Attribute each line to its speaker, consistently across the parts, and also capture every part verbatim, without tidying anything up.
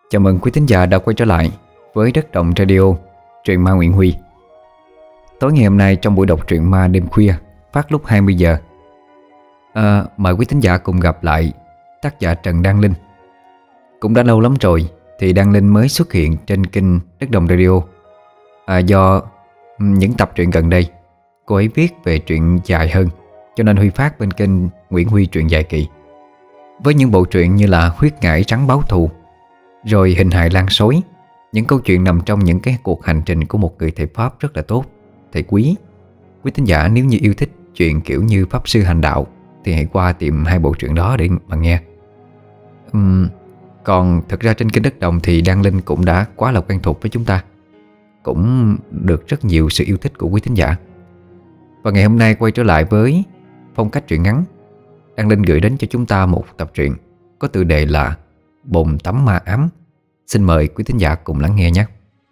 Speaker 1: Chào mừng quý thính giả đã quay trở lại với Đất Động Radio, truyện ma Nguyễn Huy. Tối ngày hôm nay trong buổi đọc truyện ma đêm khuya phát lúc hai mươi giờ, à, mời quý thính giả cùng gặp lại tác giả Trần Đăng Linh. Cũng đã lâu lắm rồi thì Đăng Linh mới xuất hiện trên kênh Đất Động Radio, à, do những tập truyện gần đây cô ấy viết về truyện dài hơn, cho nên Huy phát bên kênh Nguyễn Huy truyện dài kỳ, với những bộ truyện như là Huyết Ngải Trắng Báo Thù, rồi Hình Hài Lan Sói. Những câu chuyện nằm trong những cái cuộc hành trình của một người thầy Pháp rất là tốt, thầy Quý. Quý thính giả nếu như yêu thích chuyện kiểu như Pháp Sư Hành Đạo thì hãy qua tìm hai bộ truyện đó để mà nghe. uhm, Còn thực ra trên kênh Đất Đồng thì Đăng Linh cũng đã quá là quen thuộc với chúng ta, cũng được rất nhiều sự yêu thích của quý thính giả. Và ngày hôm nay quay trở lại với phong cách truyện ngắn, Đăng Linh gửi đến cho chúng ta một tập truyện có tựa đề là Bồn Tắm Ma Ám. Xin mời quý thính giả cùng lắng nghe nhé.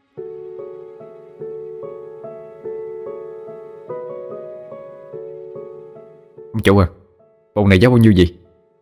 Speaker 2: Ông chủ à, bồn này giá bao nhiêu gì?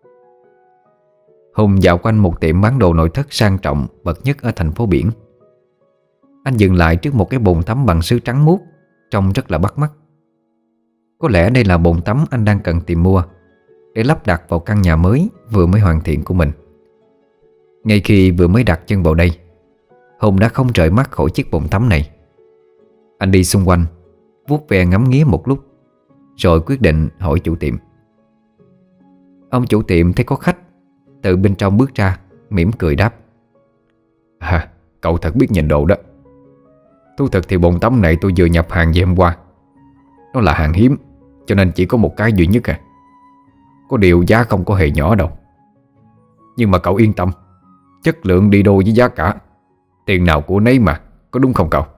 Speaker 1: Hùng dạo quanh một tiệm bán đồ nội thất sang trọng bậc nhất ở thành phố biển. Anh dừng lại trước một cái bồn tắm bằng sứ trắng muốt, trông rất là bắt mắt. Có lẽ đây là bồn tắm anh đang cần tìm mua để lắp đặt vào căn nhà mới vừa mới hoàn thiện của mình. Ngay khi vừa mới đặt chân vào đây, Hùng đã không rời mắt khỏi chiếc bồn tắm này. Anh đi xung quanh, vuốt ve ngắm nghía một lúc, rồi quyết định hỏi chủ tiệm. Ông chủ tiệm thấy có khách từ bên trong bước ra, mỉm cười đáp:
Speaker 2: À, cậu thật biết nhìn đồ đó. Thú thật thì bồn tắm này tôi vừa nhập hàng về hôm qua. Nó là hàng hiếm, cho nên chỉ có một cái duy nhất à. Có điều giá không có hề nhỏ đâu. Nhưng mà cậu yên tâm, chất lượng đi đôi với giá cả. Tiền nào của nấy mà, có đúng không cậu?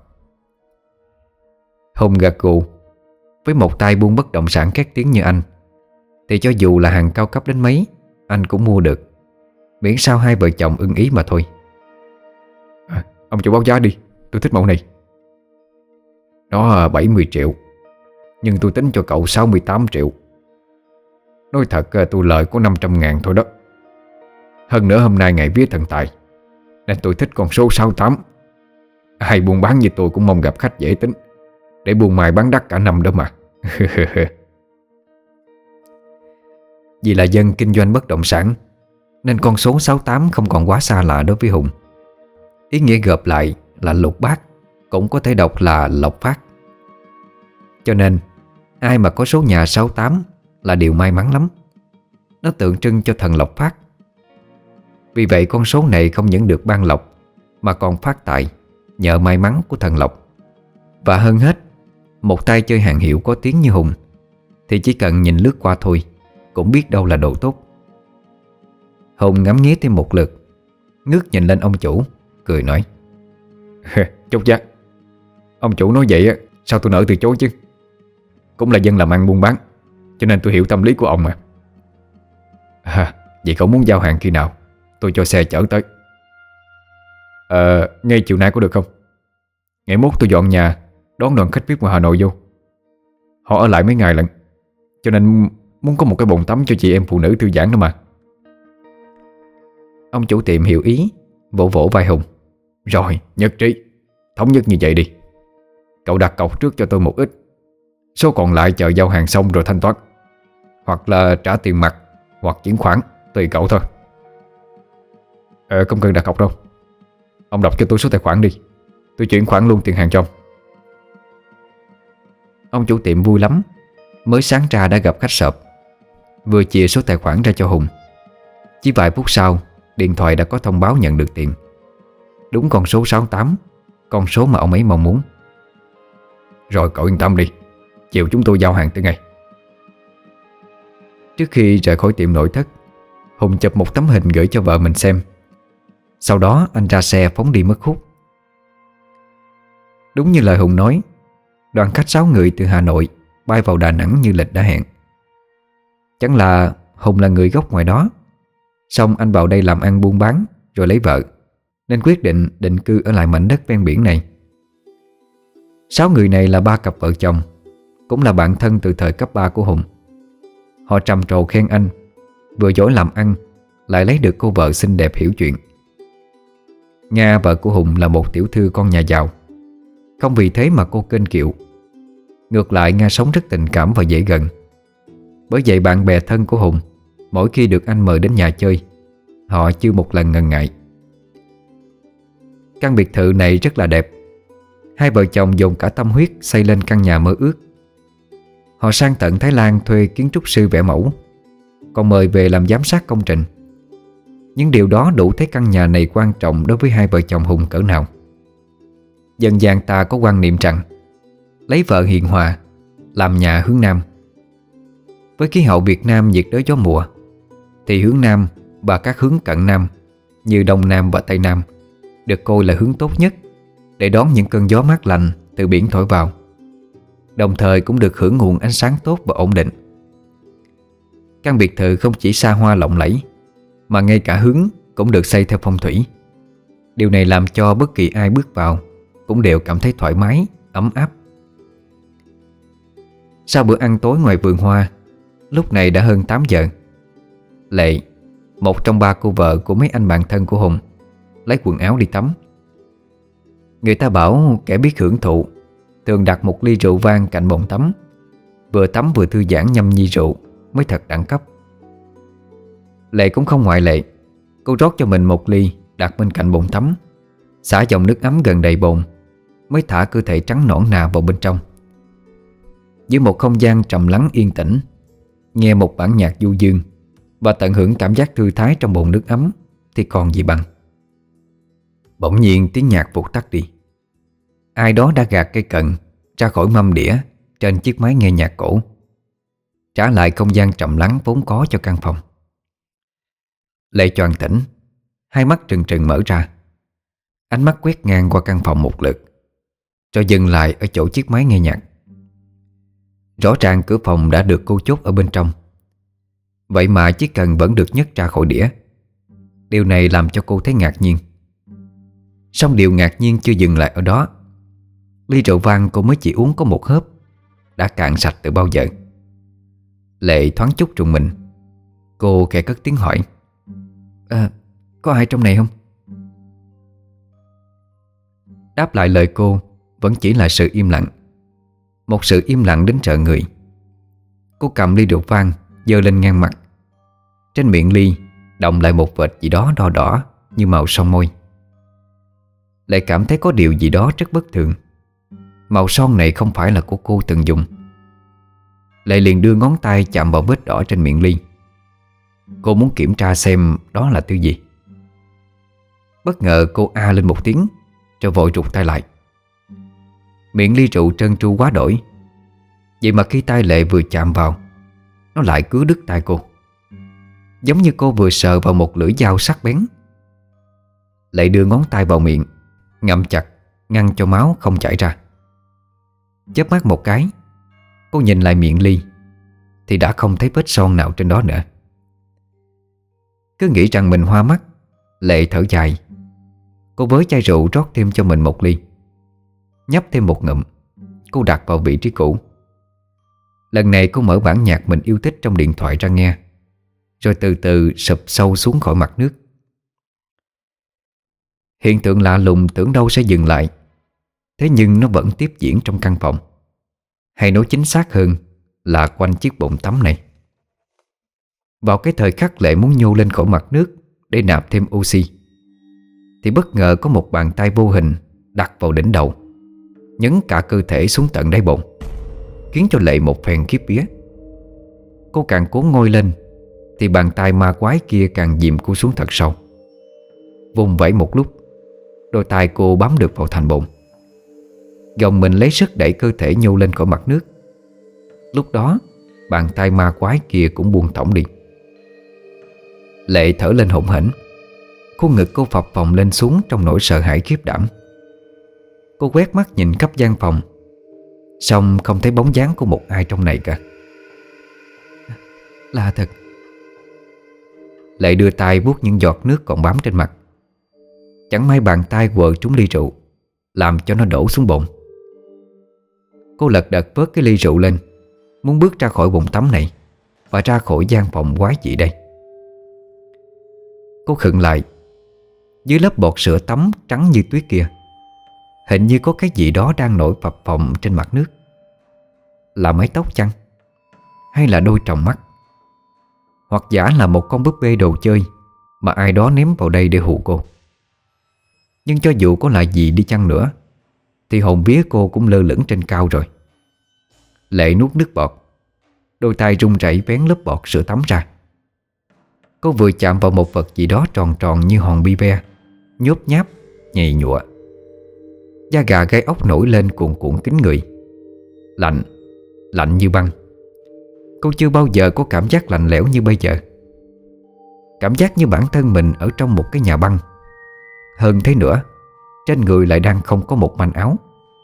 Speaker 1: Hùng gật gù. Với một tay buôn bất động sản khét tiếng như anh thì cho dù là hàng cao cấp đến mấy anh cũng mua được, miễn sao hai vợ chồng ưng ý mà thôi.
Speaker 2: À, ông chủ báo giá đi, tôi thích mẫu này. Nó bảy mươi triệu, nhưng tôi tính cho cậu sáu mươi tám triệu. Nói thật tôi lợi có năm trăm ngàn thôi đó. Hơn nữa hôm nay ngày vía thần tài, nên tôi thích con số sáu mươi tám. Ai buôn bán như tôi cũng mong gặp khách dễ tính, để buôn mai bán đắt cả năm đó mà.
Speaker 1: Vì là dân kinh doanh bất động sản nên con số sáu mươi tám không còn quá xa lạ đối với Hùng. Ý nghĩa gộp lại là lục bát, cũng có thể đọc là lộc phát. Cho nên ai mà có số nhà sáu mươi tám là điều may mắn lắm. Nó tượng trưng cho thần lộc phát. Vì vậy con số này không những được ban lộc mà còn phát tài nhờ may mắn của thần lộc. Và hơn hết, một tay chơi hàng hiệu có tiếng như Hùng thì chỉ cần nhìn lướt qua thôi cũng biết đâu là đồ tốt. Hùng ngắm nghía thêm một lượt, ngước nhìn lên ông chủ, cười nói:
Speaker 2: Chốt giá. Ông chủ nói vậy sao tôi nỡ từ chối chứ. Cũng là dân làm ăn buôn bán, cho nên tôi hiểu tâm lý của ông mà. À, vậy cậu muốn giao hàng khi nào? Tôi cho xe chở tới. Ờ, ngay chiều nay có được không? Ngày mốt tôi dọn nhà đón đoàn khách vi ai pi ngoài Hà Nội vô. Họ ở lại mấy ngày lận, cho nên muốn có một cái bồn tắm cho chị em phụ nữ thư giãn nữa mà.
Speaker 1: Ông chủ tiệm hiểu ý, vỗ vỗ vai Hùng:
Speaker 2: Rồi, nhất trí, thống nhất như vậy đi. Cậu đặt cọc trước cho tôi một ít, số còn lại chờ giao hàng xong rồi thanh toán. Hoặc là trả tiền mặt, hoặc chuyển khoản, tùy cậu thôi. Ờ, không cần đặt cọc đâu. Ông đọc cho tôi số tài khoản đi, tôi chuyển khoản luôn tiền hàng cho ông.
Speaker 1: Ông chủ tiệm vui lắm. Mới sáng ra đã gặp khách sộp, vừa chia số tài khoản ra cho Hùng. Chỉ vài phút sau, điện thoại đã có thông báo nhận được tiền. Đúng con số sáu mươi tám, con số mà ông ấy mong muốn.
Speaker 2: Rồi cậu yên tâm đi, chiều chúng tôi giao hàng tới ngày.
Speaker 1: Trước khi rời khỏi tiệm nội thất, Hùng chụp một tấm hình gửi cho vợ mình xem. Sau đó anh ra xe phóng đi mất hút. Đúng như lời Hùng nói, đoàn khách sáu người từ Hà Nội bay vào Đà Nẵng như lịch đã hẹn. Chẳng là Hùng là người gốc ngoài đó, xong anh vào đây làm ăn buôn bán rồi lấy vợ, nên quyết định định cư ở lại mảnh đất ven biển này. Sáu người này là ba cặp vợ chồng, cũng là bạn thân từ thời cấp ba của Hùng. Họ trầm trồ khen anh vừa giỏi làm ăn, lại lấy được cô vợ xinh đẹp hiểu chuyện. Nga vợ của Hùng là một tiểu thư con nhà giàu. Không vì thế mà cô kênh kiệu. Ngược lại, Nga sống rất tình cảm và dễ gần. Bởi vậy bạn bè thân của Hùng mỗi khi được anh mời đến nhà chơi, họ chưa một lần ngần ngại. Căn biệt thự này rất là đẹp. Hai vợ chồng dồn cả tâm huyết xây lên căn nhà mơ ước. Họ sang tận Thái Lan thuê kiến trúc sư vẽ mẫu, còn mời về làm giám sát công trình. Những điều đó đủ thấy căn nhà này quan trọng đối với hai vợ chồng Hùng cỡ nào. Dân gian ta có quan niệm rằng lấy vợ hiền hòa, làm nhà hướng Nam. Với khí hậu Việt Nam nhiệt đới gió mùa, thì hướng Nam và các hướng cận Nam như Đông Nam và Tây Nam được coi là hướng tốt nhất để đón những cơn gió mát lành từ biển thổi vào, đồng thời cũng được hưởng nguồn ánh sáng tốt và ổn định. Căn biệt thự không chỉ xa hoa lộng lẫy, mà ngay cả hướng cũng được xây theo phong thủy. Điều này làm cho bất kỳ ai bước vào cũng đều cảm thấy thoải mái, ấm áp. Sau bữa ăn tối ngoài vườn hoa, lúc này đã hơn tám giờ. Lệ, một trong ba cô vợ của mấy anh bạn thân của Hùng, lấy quần áo đi tắm. Người ta bảo kẻ biết hưởng thụ thường đặt một ly rượu vang cạnh bồn tắm, vừa tắm vừa thư giãn nhâm nhi rượu mới thật đẳng cấp. Lệ cũng không ngoại lệ. Cô rót cho mình một ly đặt bên cạnh bồn tắm, xả dòng nước ấm gần đầy bồn, mới thả cơ thể trắng nõn nà vào bên trong. Giữa một không gian trầm lắng yên tĩnh, nghe một bản nhạc du dương và tận hưởng cảm giác thư thái trong bồn nước ấm thì còn gì bằng. Bỗng nhiên tiếng nhạc vụt tắt đi. Ai đó đã gạt cây cần ra khỏi mâm đĩa trên chiếc máy nghe nhạc cổ, trả lại không gian trầm lắng vốn có cho căn phòng. Lệ choàng tỉnh, hai mắt trừng trừng mở ra. Ánh mắt quét ngang qua căn phòng một lượt, rồi dừng lại ở chỗ chiếc máy nghe nhạc. Rõ ràng cửa phòng đã được cô chốt ở bên trong, vậy mà chiếc cần vẫn được nhấc ra khỏi đĩa. Điều này làm cho cô thấy ngạc nhiên. Song điều ngạc nhiên chưa dừng lại ở đó. Ly rượu vang cô mới chỉ uống có một hớp đã cạn sạch từ bao giờ. Lệ thoáng chút trùng mình. Cô khẽ cất tiếng hỏi: À, có ai trong này không? Đáp lại lời cô vẫn chỉ là sự im lặng. Một sự im lặng đến sợ người. Cô cầm ly rượu vang giơ lên ngang mặt. Trên miệng ly đọng lại một vệt gì đó đỏ đỏ như màu son môi. Lại cảm thấy có điều gì đó rất bất thường. Màu son này không phải là của cô từng dùng. Lệ liền đưa ngón tay chạm vào vết đỏ trên miệng ly. Cô muốn kiểm tra xem đó là thứ gì. Bất ngờ cô a lên một tiếng, rồi vội rụt tay lại. Miệng ly rượu trơn tru quá đổi. Vậy mà khi tay Lệ vừa chạm vào, nó lại cứa đứt tay cô, giống như cô vừa sờ vào một lưỡi dao sắc bén. Lệ đưa ngón tay vào miệng, ngậm chặt, ngăn cho máu không chảy ra. Chớp mắt một cái, cô nhìn lại miệng ly thì đã không thấy vết son nào trên đó nữa. Cứ nghĩ rằng mình hoa mắt, Lệ thở dài. Cô với chai rượu rót thêm cho mình một ly. Nhấp thêm một ngụm, cô đặt vào vị trí cũ. Lần này cô mở bản nhạc mình yêu thích trong điện thoại ra nghe, rồi từ từ sụp sâu xuống khỏi mặt nước. Hiện tượng lạ lùng tưởng đâu sẽ dừng lại, thế nhưng nó vẫn tiếp diễn trong căn phòng. Hay nói chính xác hơn là quanh chiếc bồn tắm này. Vào cái thời khắc Lệ muốn nhô lên khỏi mặt nước để nạp thêm oxy, thì bất ngờ có một bàn tay vô hình đặt vào đỉnh đầu, nhấn cả cơ thể xuống tận đáy bồn, khiến cho Lệ một phen khiếp vía. Cô càng cố ngoi lên thì bàn tay ma quái kia càng dìm cô xuống thật sâu. Vùng vẫy một lúc, đôi tay cô bám được vào thành bồn. Gồng mình lấy sức đẩy cơ thể nhô lên khỏi mặt nước. Lúc đó bàn tay ma quái kia cũng buông thõng đi. Lệ thở lên hổn hển. Khuôn ngực cô phập phồng lên xuống trong nỗi sợ hãi khiếp đảm. Cô quét mắt nhìn khắp gian phòng, song không thấy bóng dáng của một ai trong này cả. Lạ thật. Lệ đưa tay vuốt những giọt nước còn bám trên mặt. Chẳng may bàn tay quờ trúng ly rượu, làm cho nó đổ xuống bồn. Cô lật đật vớt cái ly rượu lên, muốn bước ra khỏi bồn tắm này và ra khỏi gian phòng quái dị đây. Cô khựng lại. Dưới lớp bọt sữa tắm trắng như tuyết kia, hình như có cái gì đó đang nổi phập phồng trên mặt nước. Là mái tóc chăng? Hay là đôi tròng mắt? Hoặc giả là một con búp bê đồ chơi mà ai đó ném vào đây để hù cô. Nhưng cho dù có là gì đi chăng nữa thì hồn vía cô cũng lơ lửng trên cao rồi. Lệ nuốt nước bọt, đôi tay run rẩy vén lớp bọt sữa tắm ra. Cô vừa chạm vào một vật gì đó tròn tròn như hòn bi ve, nhốp nháp, nhầy nhụa. Da gà gáy ốc nổi lên cuồn cuộn kín người. Lạnh, lạnh như băng. Cô chưa bao giờ có cảm giác lạnh lẽo như bây giờ. Cảm giác như bản thân mình ở trong một cái nhà băng. Hơn thế nữa, trên người lại đang không có một manh áo.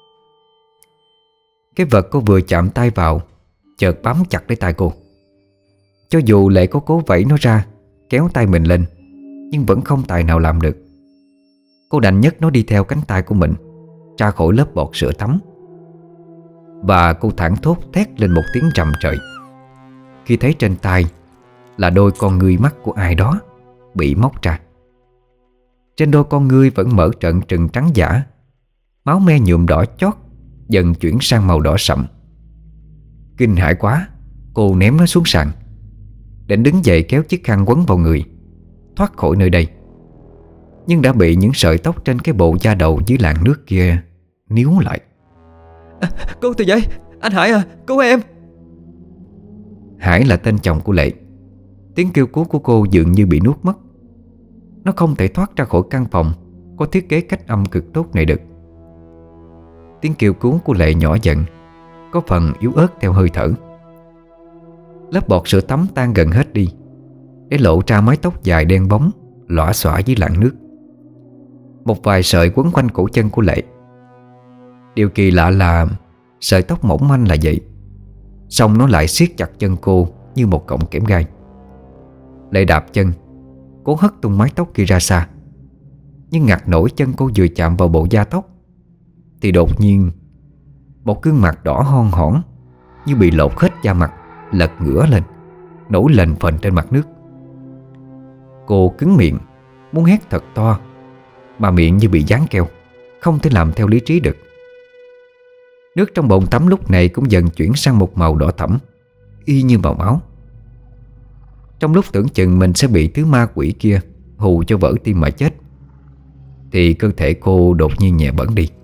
Speaker 1: Cái vật cô vừa chạm tay vào chợt bám chặt lấy tay cô. Cho dù Lệ có cố vẫy nó ra, kéo tay mình lên, nhưng vẫn không tài nào làm được. Cô đành nhấc nó đi theo cánh tay của mình ra khỏi lớp bọt sữa tắm. Và cô thảng thốt thét lên một tiếng trầm trời khi thấy trên tay là đôi con ngươi mắt của ai đó bị móc ra. Trên đôi con ngươi vẫn mở trợn trừng trắng dã, máu me nhuộm đỏ chót dần chuyển sang màu đỏ sậm. Kinh hãi quá, cô ném nó xuống sàn, định đứng dậy kéo chiếc khăn quấn vào người, thoát khỏi nơi đây. Nhưng đã bị những sợi tóc trên cái bộ da đầu dưới làn nước kia níu lại. À, cô Từ Giấy, anh Hải à, cứu em. Hải là tên chồng của Lệ. Tiếng kêu cứu của cô dường như bị nuốt mất. Nó không thể thoát ra khỏi căn phòng có thiết kế cách âm cực tốt này được. Tiếng kêu cứu của Lệ nhỏ dần, có phần yếu ớt theo hơi thở. Lớp bọt sữa tắm tan gần hết đi, để lộ ra mái tóc dài đen bóng lõa xõa dưới làn nước. Một vài sợi quấn quanh cổ chân của Lệ. Điều kỳ lạ là sợi tóc mỏng manh là vậy, song nó lại siết chặt chân cô như một cọng kẽm gai. Lệ đạp chân, cố hất tung mái tóc kia ra xa. Nhưng ngặt nổi chân cô vừa chạm vào bộ da tóc thì đột nhiên một gương mặt đỏ hon hỏn như bị lột hết da mặt lật ngửa lên, nổi lên phềnh trên mặt nước. Cô cứng miệng, muốn hét thật to, mà miệng như bị dán keo, không thể làm theo lý trí được. Nước trong bồn tắm lúc này cũng dần chuyển sang một màu đỏ thẫm, y như màu máu. Trong lúc tưởng chừng mình sẽ bị thứ ma quỷ kia hù cho vỡ tim mà chết, thì cơ thể cô đột nhiên nhẹ bẫng đi.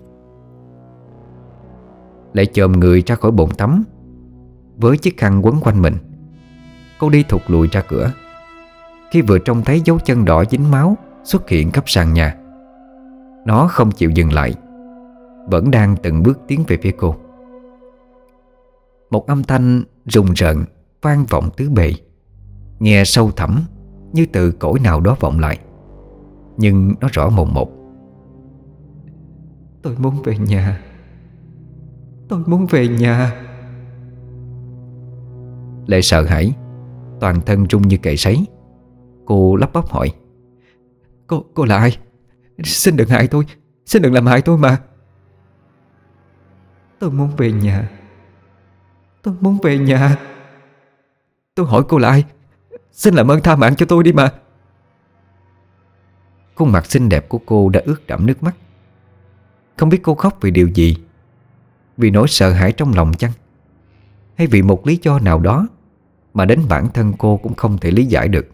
Speaker 1: Lại chồm người ra khỏi bồn tắm, với chiếc khăn quấn quanh mình. Cô đi thụt lùi ra cửa. Khi vừa trông thấy dấu chân đỏ dính máu xuất hiện khắp sàn nhà, nó không chịu dừng lại, vẫn đang từng bước tiến về phía cô. Một âm thanh rùng rợn vang vọng tứ bề, nghe sâu thẳm như từ cõi nào đó vọng lại, nhưng nó rõ mồn một. Tôi muốn về nhà. Tôi muốn về nhà. Lệ sợ hãi, toàn thân run như cầy sấy. Cô lắp bắp hỏi: Cô, cô là ai? Xin đừng hại tôi. Xin đừng làm hại tôi mà. Tôi muốn về nhà. Tôi muốn về nhà. Tôi hỏi cô là ai? Xin làm ơn tha mạng cho tôi đi mà. Khuôn mặt xinh đẹp của cô đã ướt đẫm nước mắt. Không biết cô khóc vì điều gì. Vì nỗi sợ hãi trong lòng chăng? Hay vì một lý do nào đó mà đến bản thân cô cũng không thể lý giải được.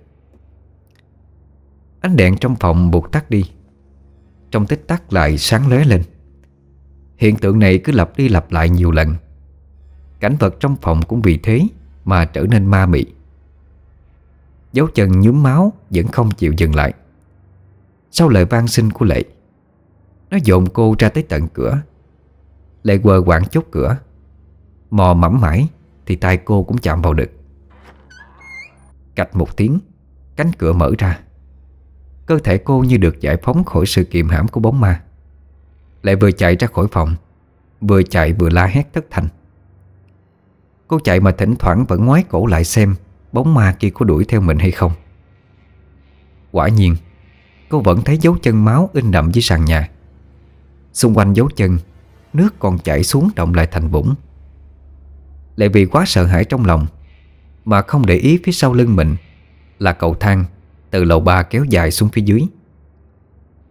Speaker 1: Ánh đèn trong phòng bụt tắt đi, trong tích tắc lại sáng lóe lên. Hiện tượng này cứ lặp đi lặp lại nhiều lần. Cảnh vật trong phòng cũng vì thế mà trở nên ma mị. Dấu chân nhuốm máu vẫn không chịu dừng lại. Sau lời van xin của Lệ, nó dồn cô ra tới tận cửa. Lệ quờ quạng chốt cửa, mò mẫm mãi thì tay cô cũng chạm vào được. Cạch một tiếng, cánh cửa mở ra. Cơ thể cô như được giải phóng khỏi sự kiềm hãm của bóng ma. Lệ vừa chạy ra khỏi phòng, vừa chạy vừa la hét thất thanh. Cô chạy mà thỉnh thoảng vẫn ngoái cổ lại xem bóng ma kia có đuổi theo mình hay không. Quả nhiên, cô vẫn thấy dấu chân máu in đậm dưới sàn nhà. Xung quanh dấu chân, nước còn chảy xuống động lại thành vũng. Lại vì quá sợ hãi trong lòng mà không để ý phía sau lưng mình là cầu thang từ lầu ba kéo dài xuống phía dưới.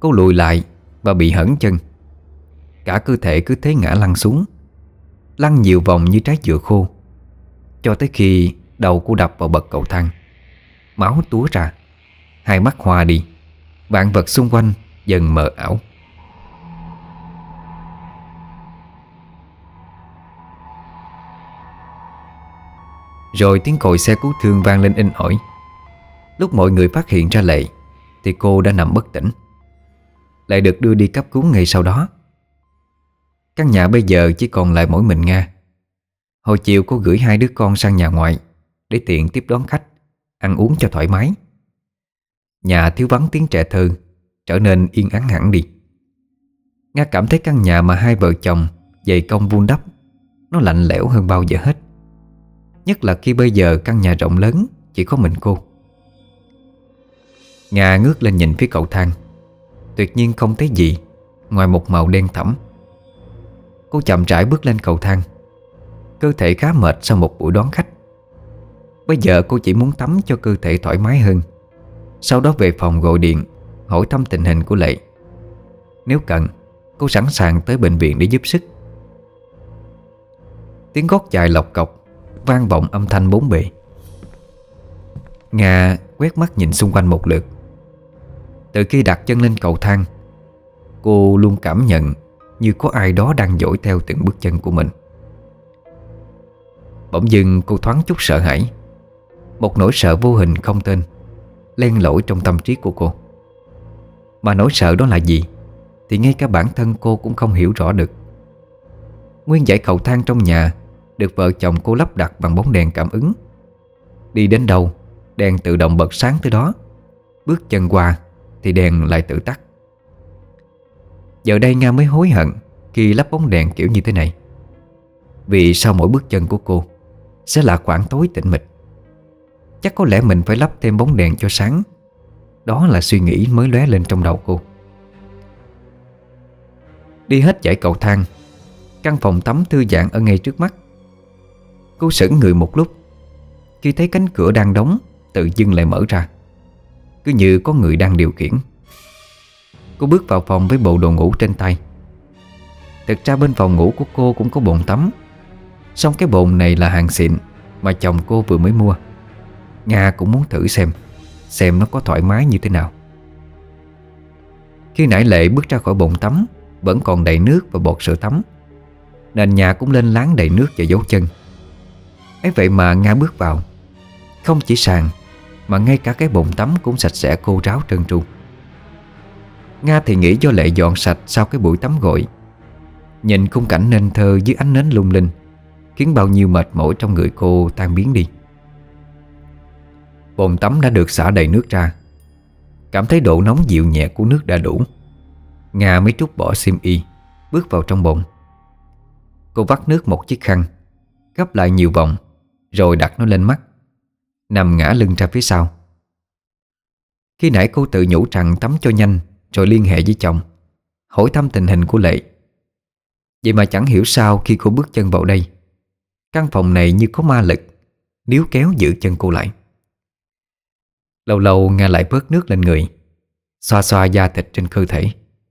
Speaker 1: Cô lùi lại và bị hẫng chân. Cả cơ thể cứ thế ngã lăn xuống, lăn nhiều vòng như trái dừa khô, cho tới khi đầu cô đập vào bậc cầu thang. Máu túa ra, hai mắt hoa đi, vạn vật xung quanh dần mờ ảo. Rồi tiếng còi xe cứu thương vang lên inh ỏi. Lúc mọi người phát hiện ra Lệ thì cô đã nằm bất tỉnh. Lệ được đưa đi cấp cứu ngay sau đó. Căn nhà bây giờ chỉ còn lại mỗi mình Nga. Hồi chiều cô gửi hai đứa con sang nhà ngoại để tiện tiếp đón khách, ăn uống cho thoải mái. Nhà thiếu vắng tiếng trẻ thơ, trở nên yên ắng hẳn đi. Nga cảm thấy căn nhà mà hai vợ chồng dày công vun đắp nó lạnh lẽo hơn bao giờ hết. Nhất là khi bây giờ căn nhà rộng lớn chỉ có mình cô. Nga ngước lên nhìn phía cầu thang. Tuyệt nhiên không thấy gì ngoài một màu đen thẫm. Cô chậm rãi bước lên cầu thang. Cơ thể khá mệt sau một buổi đón khách. Bây giờ cô chỉ muốn tắm cho cơ thể thoải mái hơn, sau đó về phòng gọi điện hỏi thăm tình hình của Lệ. Nếu cần, cô sẵn sàng tới bệnh viện để giúp sức. Tiếng gót dài lọc cọc vang vọng âm thanh bốn bề. Nga quét mắt nhìn xung quanh một lượt. Từ khi đặt chân lên cầu thang, cô luôn cảm nhận như có ai đó đang dõi theo từng bước chân của mình. Bỗng dưng cô thoáng chút sợ hãi. Một nỗi sợ vô hình không tên len lỏi trong tâm trí của cô. Mà nỗi sợ đó là gì thì ngay cả bản thân cô cũng không hiểu rõ được. Nguyên dãy cầu thang trong nhà được vợ chồng cô lắp đặt bằng bóng đèn cảm ứng. Đi đến đâu đèn tự động bật sáng tới đó. Bước chân qua thì đèn lại tự tắt. Giờ đây Nga mới hối hận khi lắp bóng đèn kiểu như thế này. Vì sau mỗi bước chân của cô sẽ là khoảng tối tĩnh mịch. Chắc có lẽ mình phải lắp thêm bóng đèn cho sáng. Đó là suy nghĩ mới lóe lên trong đầu cô. Đi hết dãy cầu thang, căn phòng tắm thư giãn ở ngay trước mắt. Cô sững người một lúc khi thấy cánh cửa đang đóng tự dưng lại mở ra, cứ như có người đang điều khiển. Cô bước vào phòng với bộ đồ ngủ trên tay. Thực ra bên phòng ngủ của cô cũng có bồn tắm, song cái bồn này là hàng xịn mà chồng cô vừa mới mua. Nga cũng muốn thử xem Xem nó có thoải mái như thế nào. Khi nãy Lệ bước ra khỏi bồn tắm vẫn còn đầy nước và bọt sữa tắm. Nền nhà cũng lên láng đầy nước và dấu chân. Ấy vậy mà Nga bước vào, không chỉ sàn mà ngay cả cái bồn tắm cũng sạch sẽ khô ráo trơn tru. Nga thì nghĩ do Lệ dọn sạch sau cái buổi tắm gội. Nhìn khung cảnh nên thơ dưới ánh nến lung linh khiến bao nhiêu mệt mỏi trong người cô tan biến đi. Bồn tắm đã được xả đầy nước ra. Cảm thấy độ nóng dịu nhẹ của nước đã đủ. Nga mới trút bỏ xiêm y, bước vào trong bồn. Cô vắt nước một chiếc khăn, gấp lại nhiều vòng, rồi đặt nó lên mắt, nằm ngã lưng ra phía sau. Khi nãy cô tự nhủ rằng tắm cho nhanh rồi liên hệ với chồng, hỏi thăm tình hình của Lệ. Vậy mà chẳng hiểu sao khi cô bước chân vào đây, căn phòng này như có ma lực níu kéo giữ chân cô lại. Lâu lâu Nga lại vớt nước lên người, xoa xoa da thịt trên cơ thể.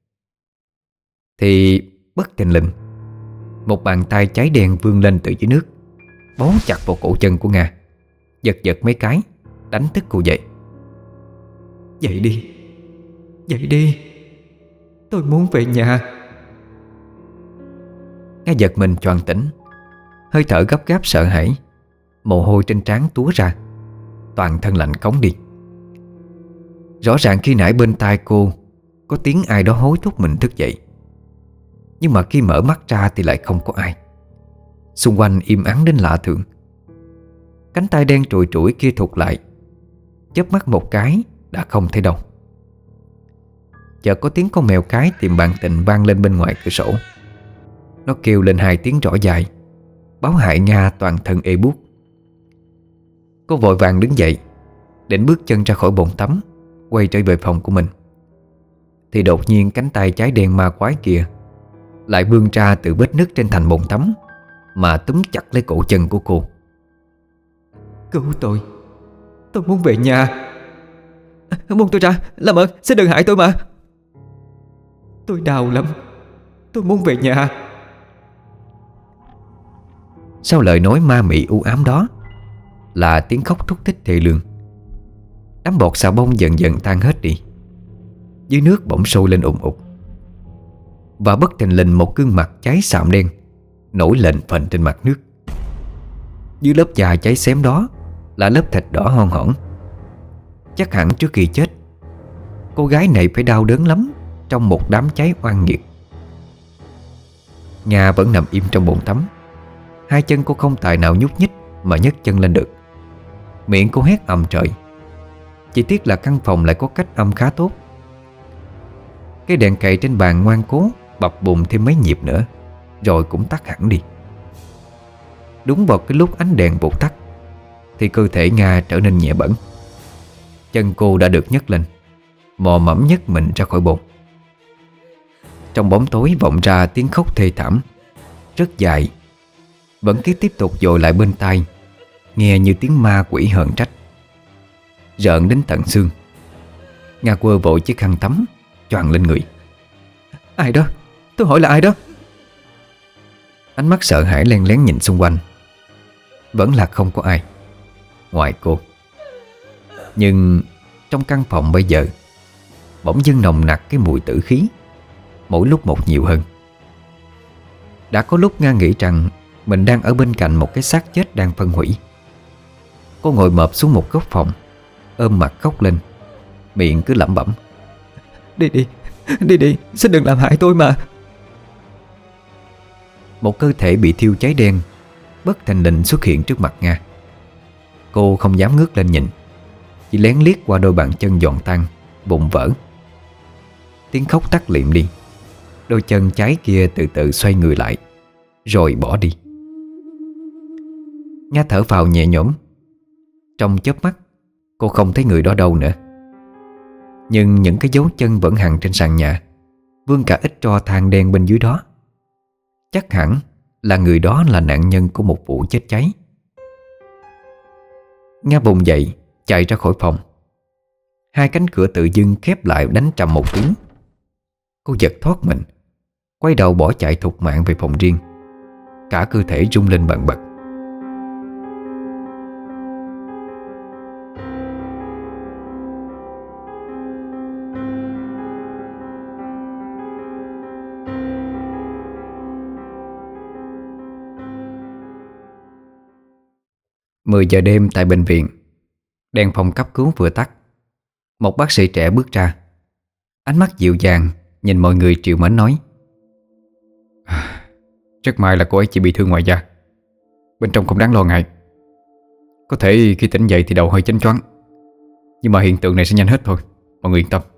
Speaker 1: Thì bất thình lình, một bàn tay cháy đen vươn lên từ dưới nước, bó chặt vào cổ chân của Nga, giật giật mấy cái, đánh thức cô dậy. Dậy đi, dậy đi, tôi muốn về nhà. Nga giật mình choàng tỉnh, hơi thở gấp gáp sợ hãi, mồ hôi trên trán túa ra, toàn thân lạnh cống đi. Rõ ràng khi nãy bên tai cô có tiếng ai đó hối thúc mình thức dậy. Nhưng mà khi mở mắt ra thì lại không có ai. Xung quanh im ắng đến lạ thường. Cánh tay đen trụi trũi kia thụt lại, chớp mắt một cái đã không thấy đâu. Chợt có tiếng con mèo cái tìm bạn tình vang lên bên ngoài cửa sổ. Nó kêu lên hai tiếng rõ dài, báo hại Nga toàn thân ê buốt. Cô vội vàng đứng dậy, định bước chân ra khỏi bồn tắm, quay trở về phòng của mình. Thì đột nhiên cánh tay trái đen ma quái kia lại vươn ra từ vết nứt trên thành bồn tắm, mà túm chặt lấy cổ chân của cô. Cứu tôi, tôi muốn về nhà. Buông tôi ra, làm ơn, xin đừng hại tôi mà. Tôi đau lắm. Tôi muốn về nhà. Sau lời nói ma mị u ám đó là tiếng khóc thút thít thê lương. Đám bọt xà bông dần dần tan hết đi. Dưới nước bỗng sôi lên ùn ụt. Và bất thình lình một gương mặt cháy xạm đen nổi lềnh phềnh trên mặt nước. Dưới lớp da cháy xém đó là lớp thịt đỏ hon hỏn. Chắc hẳn trước khi chết, cô gái này phải đau đớn lắm trong một đám cháy oan nghiệt. Nga vẫn nằm im trong bồn tắm. Hai chân cô không tài nào nhúc nhích mà nhấc chân lên được. Miệng cô hét ầm trời. Chỉ tiếc là căn phòng lại có cách âm khá tốt. Cái đèn cầy trên bàn ngoan cố bập bùng thêm mấy nhịp nữa, rồi cũng tắt hẳn đi. Đúng vào cái lúc ánh đèn vụt tắt thì cơ thể Nga trở nên nhẹ bẫng. Chân cô đã được nhấc lên, mò mẫm nhấc mình ra khỏi bồn. Trong bóng tối vọng ra tiếng khóc thê thảm, rất dài, vẫn cứ tiếp tục dội lại bên tai, nghe như tiếng ma quỷ hờn trách. Rợn đến tận xương. Nga quơ vội chiếc khăn tắm choàng lên người. Ai đó? Tôi hỏi là ai đó? Ánh mắt sợ hãi len lén nhìn xung quanh. Vẫn là không có ai ngoài cô. Nhưng trong căn phòng bây giờ bỗng dưng nồng nặc cái mùi tử khí, mỗi lúc một nhiều hơn. Đã có lúc Nga nghĩ rằng mình đang ở bên cạnh một cái xác chết đang phân hủy. Cô ngồi mập xuống một góc phòng, ôm mặt khóc lên, miệng cứ lẩm bẩm: Đi đi, đi đi, xin đừng làm hại tôi mà. Một cơ thể bị thiêu cháy đen bất thình lình xuất hiện trước mặt Nga. Cô không dám ngước lên nhìn, chỉ lén liếc qua đôi bàn chân giòn tan, bụng vỡ. Tiếng khóc tắt lịm đi. Đôi chân cháy kia từ từ xoay người lại, rồi bỏ đi. Nga thở phào nhẹ nhõm. Trong chớp mắt, cô không thấy người đó đâu nữa. Nhưng những cái dấu chân vẫn hằn trên sàn nhà, vương cả ít tro than đen bên dưới đó. Chắc hẳn là người đó là nạn nhân của một vụ chết cháy. Nga vùng dậy, chạy ra khỏi phòng. Hai cánh cửa tự dưng khép lại đánh trầm một tiếng. Cô giật thoát mình, quay đầu bỏ chạy thục mạng về phòng riêng. Cả cơ thể rung lên bần bật. Mười giờ đêm tại bệnh viện. Đèn phòng cấp cứu vừa tắt. Một bác sĩ trẻ bước ra, ánh mắt dịu dàng nhìn mọi người trìu mến nói: Rất may là cô ấy chỉ bị thương ngoài da, bên trong không đáng lo ngại. Có thể khi tỉnh dậy thì đầu hơi chênh choáng, nhưng mà hiện tượng này sẽ nhanh hết thôi, mọi người yên tâm.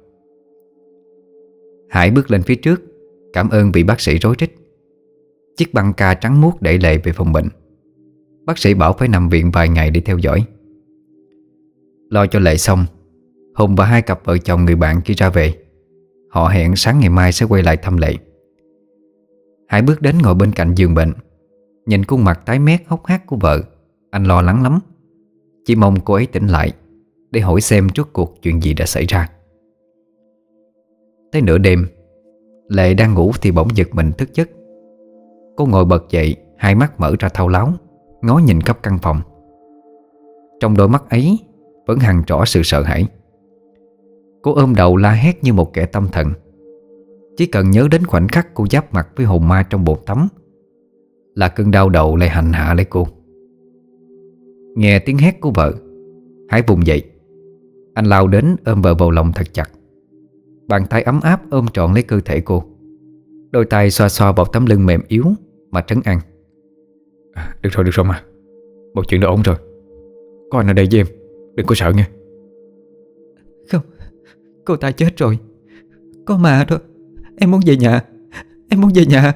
Speaker 1: Hải bước lên phía trước, cảm ơn vị bác sĩ rối rít. Chiếc băng ca trắng muốt đẩy Lệ về phòng bệnh. Bác sĩ bảo phải nằm viện vài ngày để theo dõi. Lo cho Lệ xong, Hùng và hai cặp vợ chồng người bạn kia ra về. Họ hẹn sáng ngày mai sẽ quay lại thăm Lệ. Hải bước đến ngồi bên cạnh giường bệnh, nhìn khuôn mặt tái mét hốc hác của vợ. Anh lo lắng lắm, chỉ mong cô ấy tỉnh lại để hỏi xem rốt cuộc chuyện gì đã xảy ra. Tới nửa đêm, Lệ đang ngủ thì bỗng giật mình thức giấc. Cô ngồi bật dậy, hai mắt mở ra thao láo, ngó nhìn khắp căn phòng. Trong đôi mắt ấy vẫn hằn rõ sự sợ hãi. Cô ôm đầu la hét như một kẻ tâm thần. Chỉ cần nhớ đến khoảnh khắc cô giáp mặt với hồn ma trong bồn tắm là cơn đau đầu lại hành hạ lấy cô. Nghe tiếng hét của vợ, Hải vùng dậy. Anh lao đến ôm vợ vào lòng thật chặt. Bàn tay ấm áp ôm trọn lấy cơ thể cô. Đôi tay xoa xoa vào tấm lưng mềm yếu mà trấn an. À, được rồi, được rồi mà. Một chuyện đã ổn rồi. Có anh ở đây với em, đừng có sợ nghe.
Speaker 3: Không, cô ta chết rồi. Có ma đó. Em muốn về nhà. Em muốn về nhà.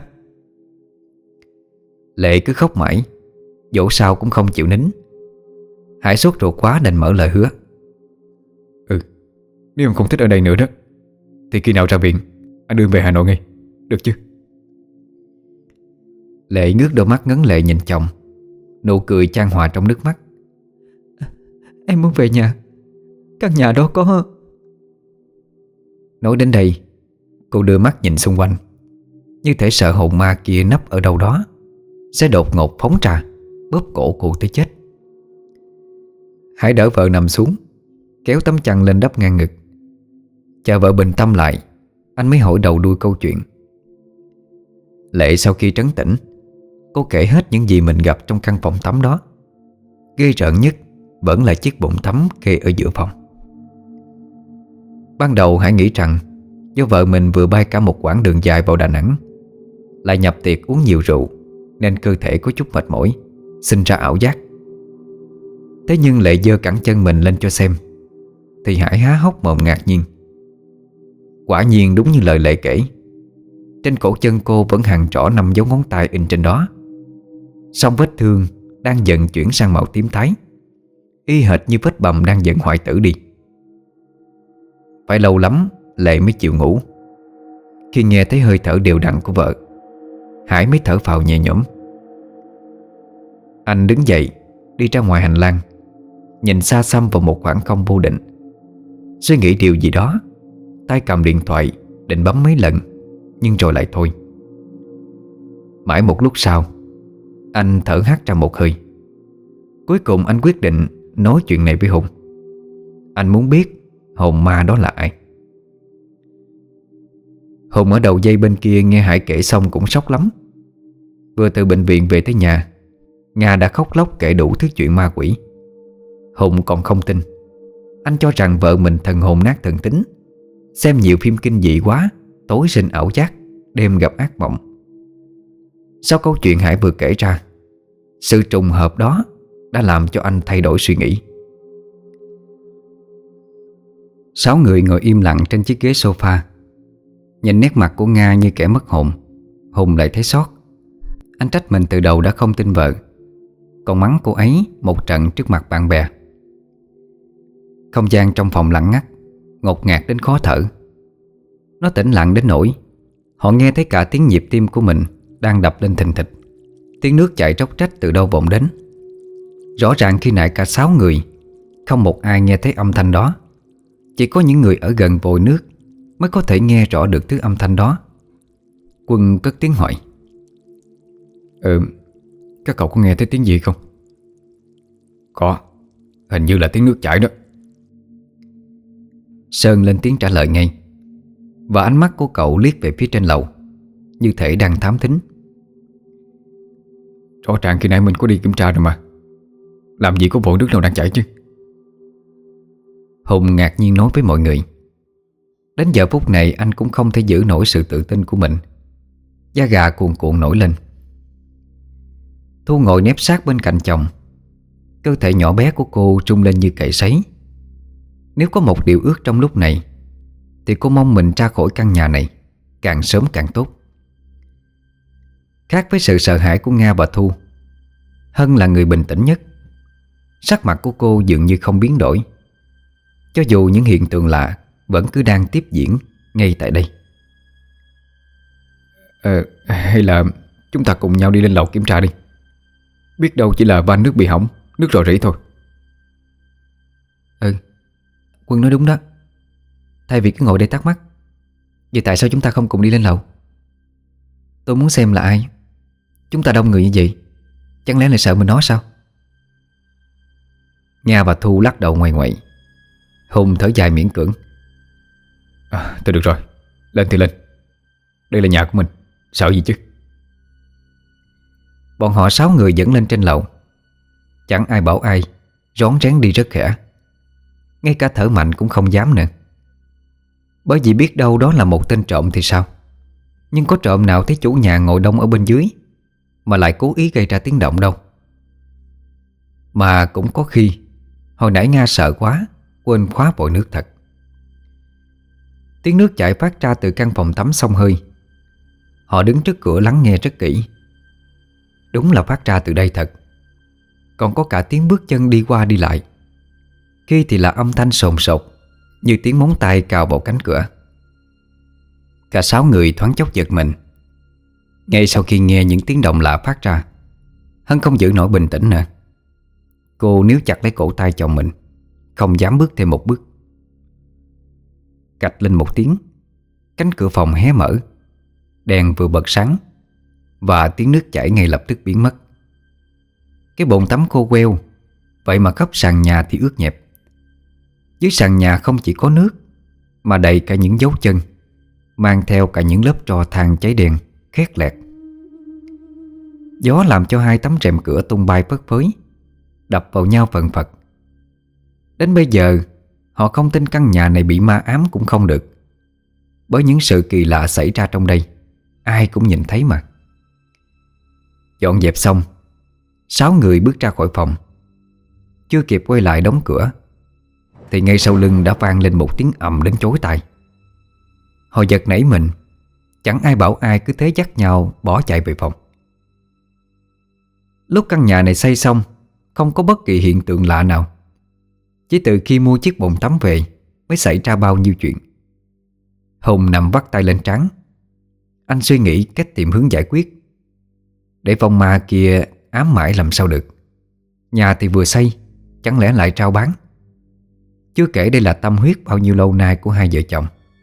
Speaker 1: Lệ cứ khóc mãi, dẫu sao cũng không chịu nín. Hải sốt ruột quá đành mở lời hứa.
Speaker 2: Ừ, nếu em không thích ở đây nữa đó thì khi nào ra viện anh đưa về Hà Nội ngay, được chứ?
Speaker 1: Lệ ngước đôi mắt ngấn lệ nhìn chồng, nụ cười chan hòa trong nước mắt.
Speaker 3: Em muốn về nhà. Căn nhà đó có...
Speaker 1: Nói đến đây, Cô đưa mắt nhìn xung quanh, như thể sợ hồn ma kia nấp ở đâu đó sẽ đột ngột phóng ra bóp cổ cô tới chết. Hải đỡ vợ nằm xuống, kéo tấm chăn lên đắp ngang ngực. Chờ vợ bình tâm lại, anh mới hỏi đầu đuôi câu chuyện. Lệ sau khi trấn tĩnh, cô kể hết những gì mình gặp trong căn phòng tắm đó. Ghê rợn nhất vẫn là chiếc bồn tắm kê ở giữa phòng. Ban đầu Hải nghĩ rằng do vợ mình vừa bay cả một quãng đường dài vào Đà Nẵng, lại nhập tiệc uống nhiều rượu, nên cơ thể có chút mệt mỏi, sinh ra ảo giác. Thế nhưng Lệ giơ cẳng chân mình lên cho xem, thì Hải há hốc mồm ngạc nhiên. Quả nhiên đúng như lời Lệ kể, trên cổ chân cô vẫn hằn rõ năm dấu ngón tay in trên đó. Song vết thương đang dần chuyển sang màu tím tái, y hệt như vết bầm đang dần hoại tử đi. Phải lâu lắm Lệ mới chịu ngủ. Khi nghe thấy hơi thở đều đặn của vợ, Hải mới thở phào nhẹ nhõm. Anh đứng dậy đi ra ngoài hành lang, nhìn xa xăm vào một khoảng không vô định. Suy nghĩ điều gì đó, tay cầm điện thoại định bấm mấy lần, nhưng rồi lại thôi. Mãi một lúc sau, anh thở hắt ra một hơi. Cuối cùng anh quyết định nói chuyện này với Hùng. Anh muốn biết hồn ma đó là ai. Hùng ở đầu dây bên kia nghe Hải kể xong cũng sốc lắm. Vừa từ bệnh viện về tới nhà, Nga đã khóc lóc kể đủ thứ chuyện ma quỷ. Hùng còn không tin. Anh cho rằng vợ mình thần hồn nát thần tính, xem nhiều phim kinh dị quá, tối sinh ảo giác, đêm gặp ác mộng. Sau câu chuyện Hải vừa kể ra, sự trùng hợp đó đã làm cho anh thay đổi suy nghĩ. Sáu người ngồi im lặng trên chiếc ghế sofa, nhìn nét mặt của Nga như kẻ mất hồn. Hùng lại thấy xót. Anh trách mình từ đầu đã không tin vợ, còn mắng cô ấy một trận trước mặt bạn bè. Không gian trong phòng lặng ngắt, ngột ngạt đến khó thở. Nó tĩnh lặng đến nỗi họ nghe thấy cả tiếng nhịp tim của mình đang đập lên thình thịch. Tiếng nước chảy róc rách từ đâu vọng đến. Rõ ràng khi nãy cả sáu người, không một ai nghe thấy âm thanh đó. Chỉ có những người ở gần vòi nước mới có thể nghe rõ được thứ âm thanh đó. Quân cất tiếng hỏi: Ừ, các cậu có nghe thấy tiếng gì không? Có, hình như là tiếng nước chảy đó. Sơn lên tiếng trả lời ngay, và ánh mắt của cậu liếc về phía trên lầu, như thể đang thám thính. Rõ ràng khi nãy mình có đi kiểm tra rồi mà, làm gì có vòi nước nào đang chảy chứ. Hùng ngạc nhiên nói với mọi người. Đến giờ phút này anh cũng không thể giữ nổi sự tự tin của mình. Da gà cuồn cuộn nổi lên. Thu ngồi nép sát bên cạnh chồng. Cơ thể nhỏ bé của cô rung lên như cậy sấy. Nếu có một điều ước trong lúc này, thì cô mong mình ra khỏi căn nhà này càng sớm càng tốt. Khác với sự sợ hãi của Nga và Thu, Hân là người bình tĩnh nhất. Sắc mặt của cô dường như không biến đổi, cho dù những hiện tượng lạ vẫn cứ đang tiếp diễn ngay tại đây. Ờ, hay là chúng ta cùng nhau đi lên lầu kiểm tra đi. Biết đâu chỉ là van nước bị hỏng, nước rò rỉ thôi. Ừ, Quân nói đúng đó. Thay vì cứ ngồi đây thắc mắc, vậy tại sao chúng ta không cùng đi lên lầu? Tôi muốn xem là ai. Chúng ta đông người như vậy, chẳng lẽ lại sợ mình nói sao? Nga và Thu lắc đầu ngoài ngoại. Hùng thở dài miễn cưỡng. À, thôi được rồi, lên thì lên. Đây là nhà của mình, sợ gì chứ. Bọn họ sáu người dẫn lên trên lầu. Chẳng ai bảo ai, rón rén đi rất khẽ. Ngay cả thở mạnh cũng không dám nữa. Bởi vì biết đâu đó là một tên trộm thì sao. Nhưng có trộm nào thấy chủ nhà ngồi đông ở bên dưới mà lại cố ý gây ra tiếng động đâu. Mà cũng có khi hồi nãy Nga sợ quá, quên khóa vòi nước thật. Tiếng nước chảy phát ra từ căn phòng tắm xông hơi. Họ đứng trước cửa lắng nghe rất kỹ. Đúng là phát ra từ đây thật. Còn có cả tiếng bước chân đi qua đi lại. Khi thì là âm thanh sồn sột, như tiếng móng tay cào vào cánh cửa. Cả sáu người thoáng chốc giật mình. Ngay sau khi nghe những tiếng động lạ phát ra, Hân không giữ nổi bình tĩnh nữa. Cô níu chặt lấy cổ tay chồng mình, không dám bước thêm một bước. Cạch lên một tiếng, Cánh cửa phòng hé mở, đèn vừa bật sáng, và tiếng nước chảy ngay lập tức biến mất. Cái bồn tắm khô queo, vậy mà khắp sàn nhà thì ướt nhẹp. Dưới sàn nhà không chỉ có nước, mà đầy cả những dấu chân, mang theo cả những lớp tro than cháy đen khét lẹt. Gió làm cho hai tấm rèm cửa tung bay phất phới, đập vào nhau phần phật. Đến bây giờ họ không tin căn nhà này bị ma ám cũng không được, bởi những sự kỳ lạ xảy ra trong đây ai cũng nhìn thấy mà. Dọn dẹp xong, sáu người bước ra khỏi phòng. Chưa kịp quay lại đóng cửa thì ngay sau lưng đã vang lên một tiếng ầm đến chói tai. Họ giật nảy mình, chẳng ai bảo ai, cứ thế dắt nhau bỏ chạy về phòng. Lúc căn nhà này xây xong, không có bất kỳ hiện tượng lạ nào. Chỉ từ khi mua chiếc bồn tắm về mới xảy ra bao nhiêu chuyện. Hùng nằm vắt tay lên trán. Anh suy nghĩ cách tìm hướng giải quyết. Để vong ma kia ám mãi làm sao được. Nhà thì vừa xây, chẳng lẽ lại trao bán? Chưa kể đây là tâm huyết bao nhiêu lâu nay của hai vợ chồng.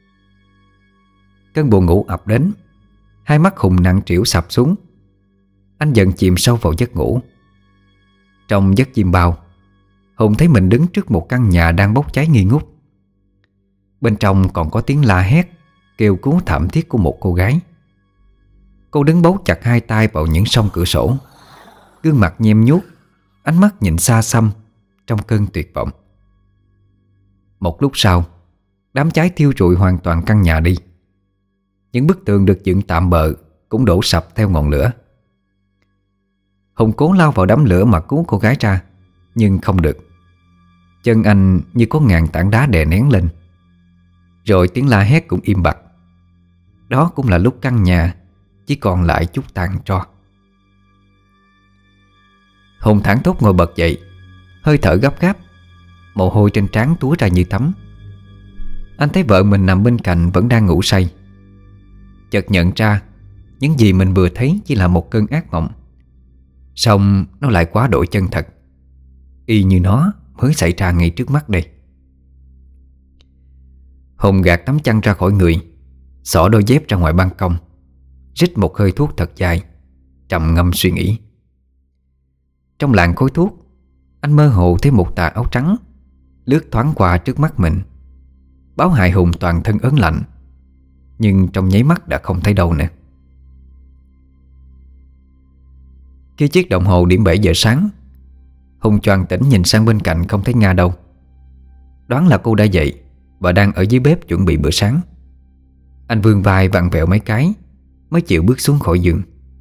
Speaker 1: Cơn buồn ngủ ập đến, hai mắt Hùng nặng trĩu sập xuống. Anh dần chìm sâu vào giấc ngủ. Trong giấc chim bao, Hùng thấy mình đứng trước một căn nhà đang bốc cháy nghi ngút. Bên trong còn có tiếng la hét, kêu cứu thảm thiết của một cô gái. Cô đứng bấu chặt hai tay vào những song cửa sổ, gương mặt nhem nhuốc, ánh mắt nhìn xa xăm trong cơn tuyệt vọng. Một lúc sau, đám cháy thiêu rụi hoàn toàn căn nhà đi. Những bức tường được dựng tạm bợ cũng đổ sập theo ngọn lửa. Hùng cố lao vào đám lửa mà cứu cô gái ra, nhưng không được. Chân anh như có ngàn tảng đá đè nén lên. Rồi tiếng la hét cũng im bặt. Đó cũng là lúc căn nhà chỉ còn lại chút tàn tro. Hùng thảng thốt ngồi bật dậy, hơi thở gấp gáp, mồ hôi trên trán túa ra như tắm. Anh thấy vợ mình nằm bên cạnh vẫn đang ngủ say. Chợt nhận ra những gì mình vừa thấy chỉ là một cơn ác mộng. Song nó lại quá đổi chân thật, y như nó mới xảy ra ngay trước mắt đây. Hùng gạt tấm chăn ra khỏi người, xỏ đôi dép ra ngoài ban công, rít một hơi thuốc thật dài, trầm ngâm suy nghĩ. Trong làn khói thuốc, anh mơ hồ thấy một tà áo trắng lướt thoáng qua trước mắt mình, báo hại Hùng toàn thân ớn lạnh. Nhưng trong nháy mắt đã không thấy đâu nữa. Khi chiếc đồng hồ điểm bảy giờ sáng, Hùng choàng tỉnh nhìn sang bên cạnh không thấy Nga đâu. Đoán là cô đã dậy và đang ở dưới bếp chuẩn bị bữa sáng. Anh vươn vai vặn vẹo mấy cái mới chịu bước xuống khỏi giường.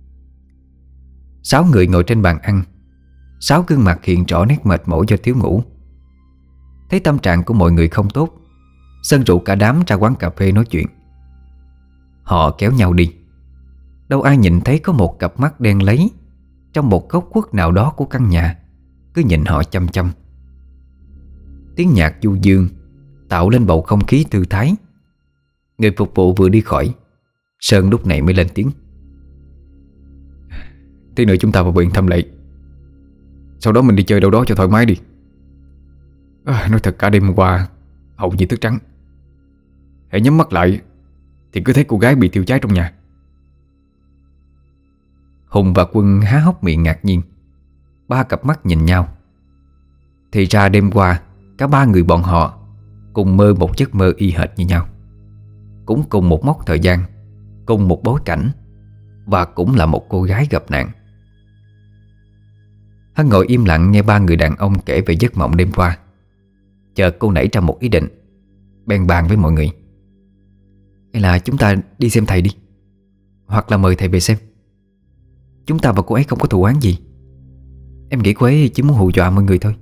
Speaker 1: Sáu người ngồi trên bàn ăn, sáu gương mặt hiện rõ nét mệt mỏi do thiếu ngủ. Thấy tâm trạng của mọi người không tốt, Sơn rủ cả đám ra quán cà phê nói chuyện. Họ kéo nhau đi. Đâu ai nhìn thấy có một cặp mắt đen láy trong một góc khuất nào đó của căn nhà cứ nhìn họ chăm chăm. Tiếng nhạc du dương tạo lên bầu không khí thư thái. Người phục vụ vừa đi khỏi, Sơn lúc này mới lên tiếng: "Tí nữa chúng ta vào viện thăm lệ, sau đó mình đi chơi đâu đó cho thoải mái đi. À, nói thật cả đêm hôm qua hầu như thức trắng. Hãy nhắm mắt lại thì cứ thấy cô gái bị thiêu cháy trong nhà." Hùng và Quân há hốc miệng ngạc nhiên. Ba cặp mắt nhìn nhau. Thì ra đêm qua cả ba người bọn họ cùng mơ một giấc mơ y hệt như nhau, cũng cùng một mốc thời gian, cùng một bối cảnh, và cũng là một cô gái gặp nạn. Hắn ngồi im lặng nghe ba người đàn ông kể về giấc mộng đêm qua. Chợt cô nảy ra một ý định, bèn bàn với mọi người: "Hay là chúng ta đi xem thầy đi, hoặc là mời thầy về xem. Chúng ta và cô ấy không có thù oán gì. Em nghĩ cô ấy chỉ muốn hù dọa mọi người thôi."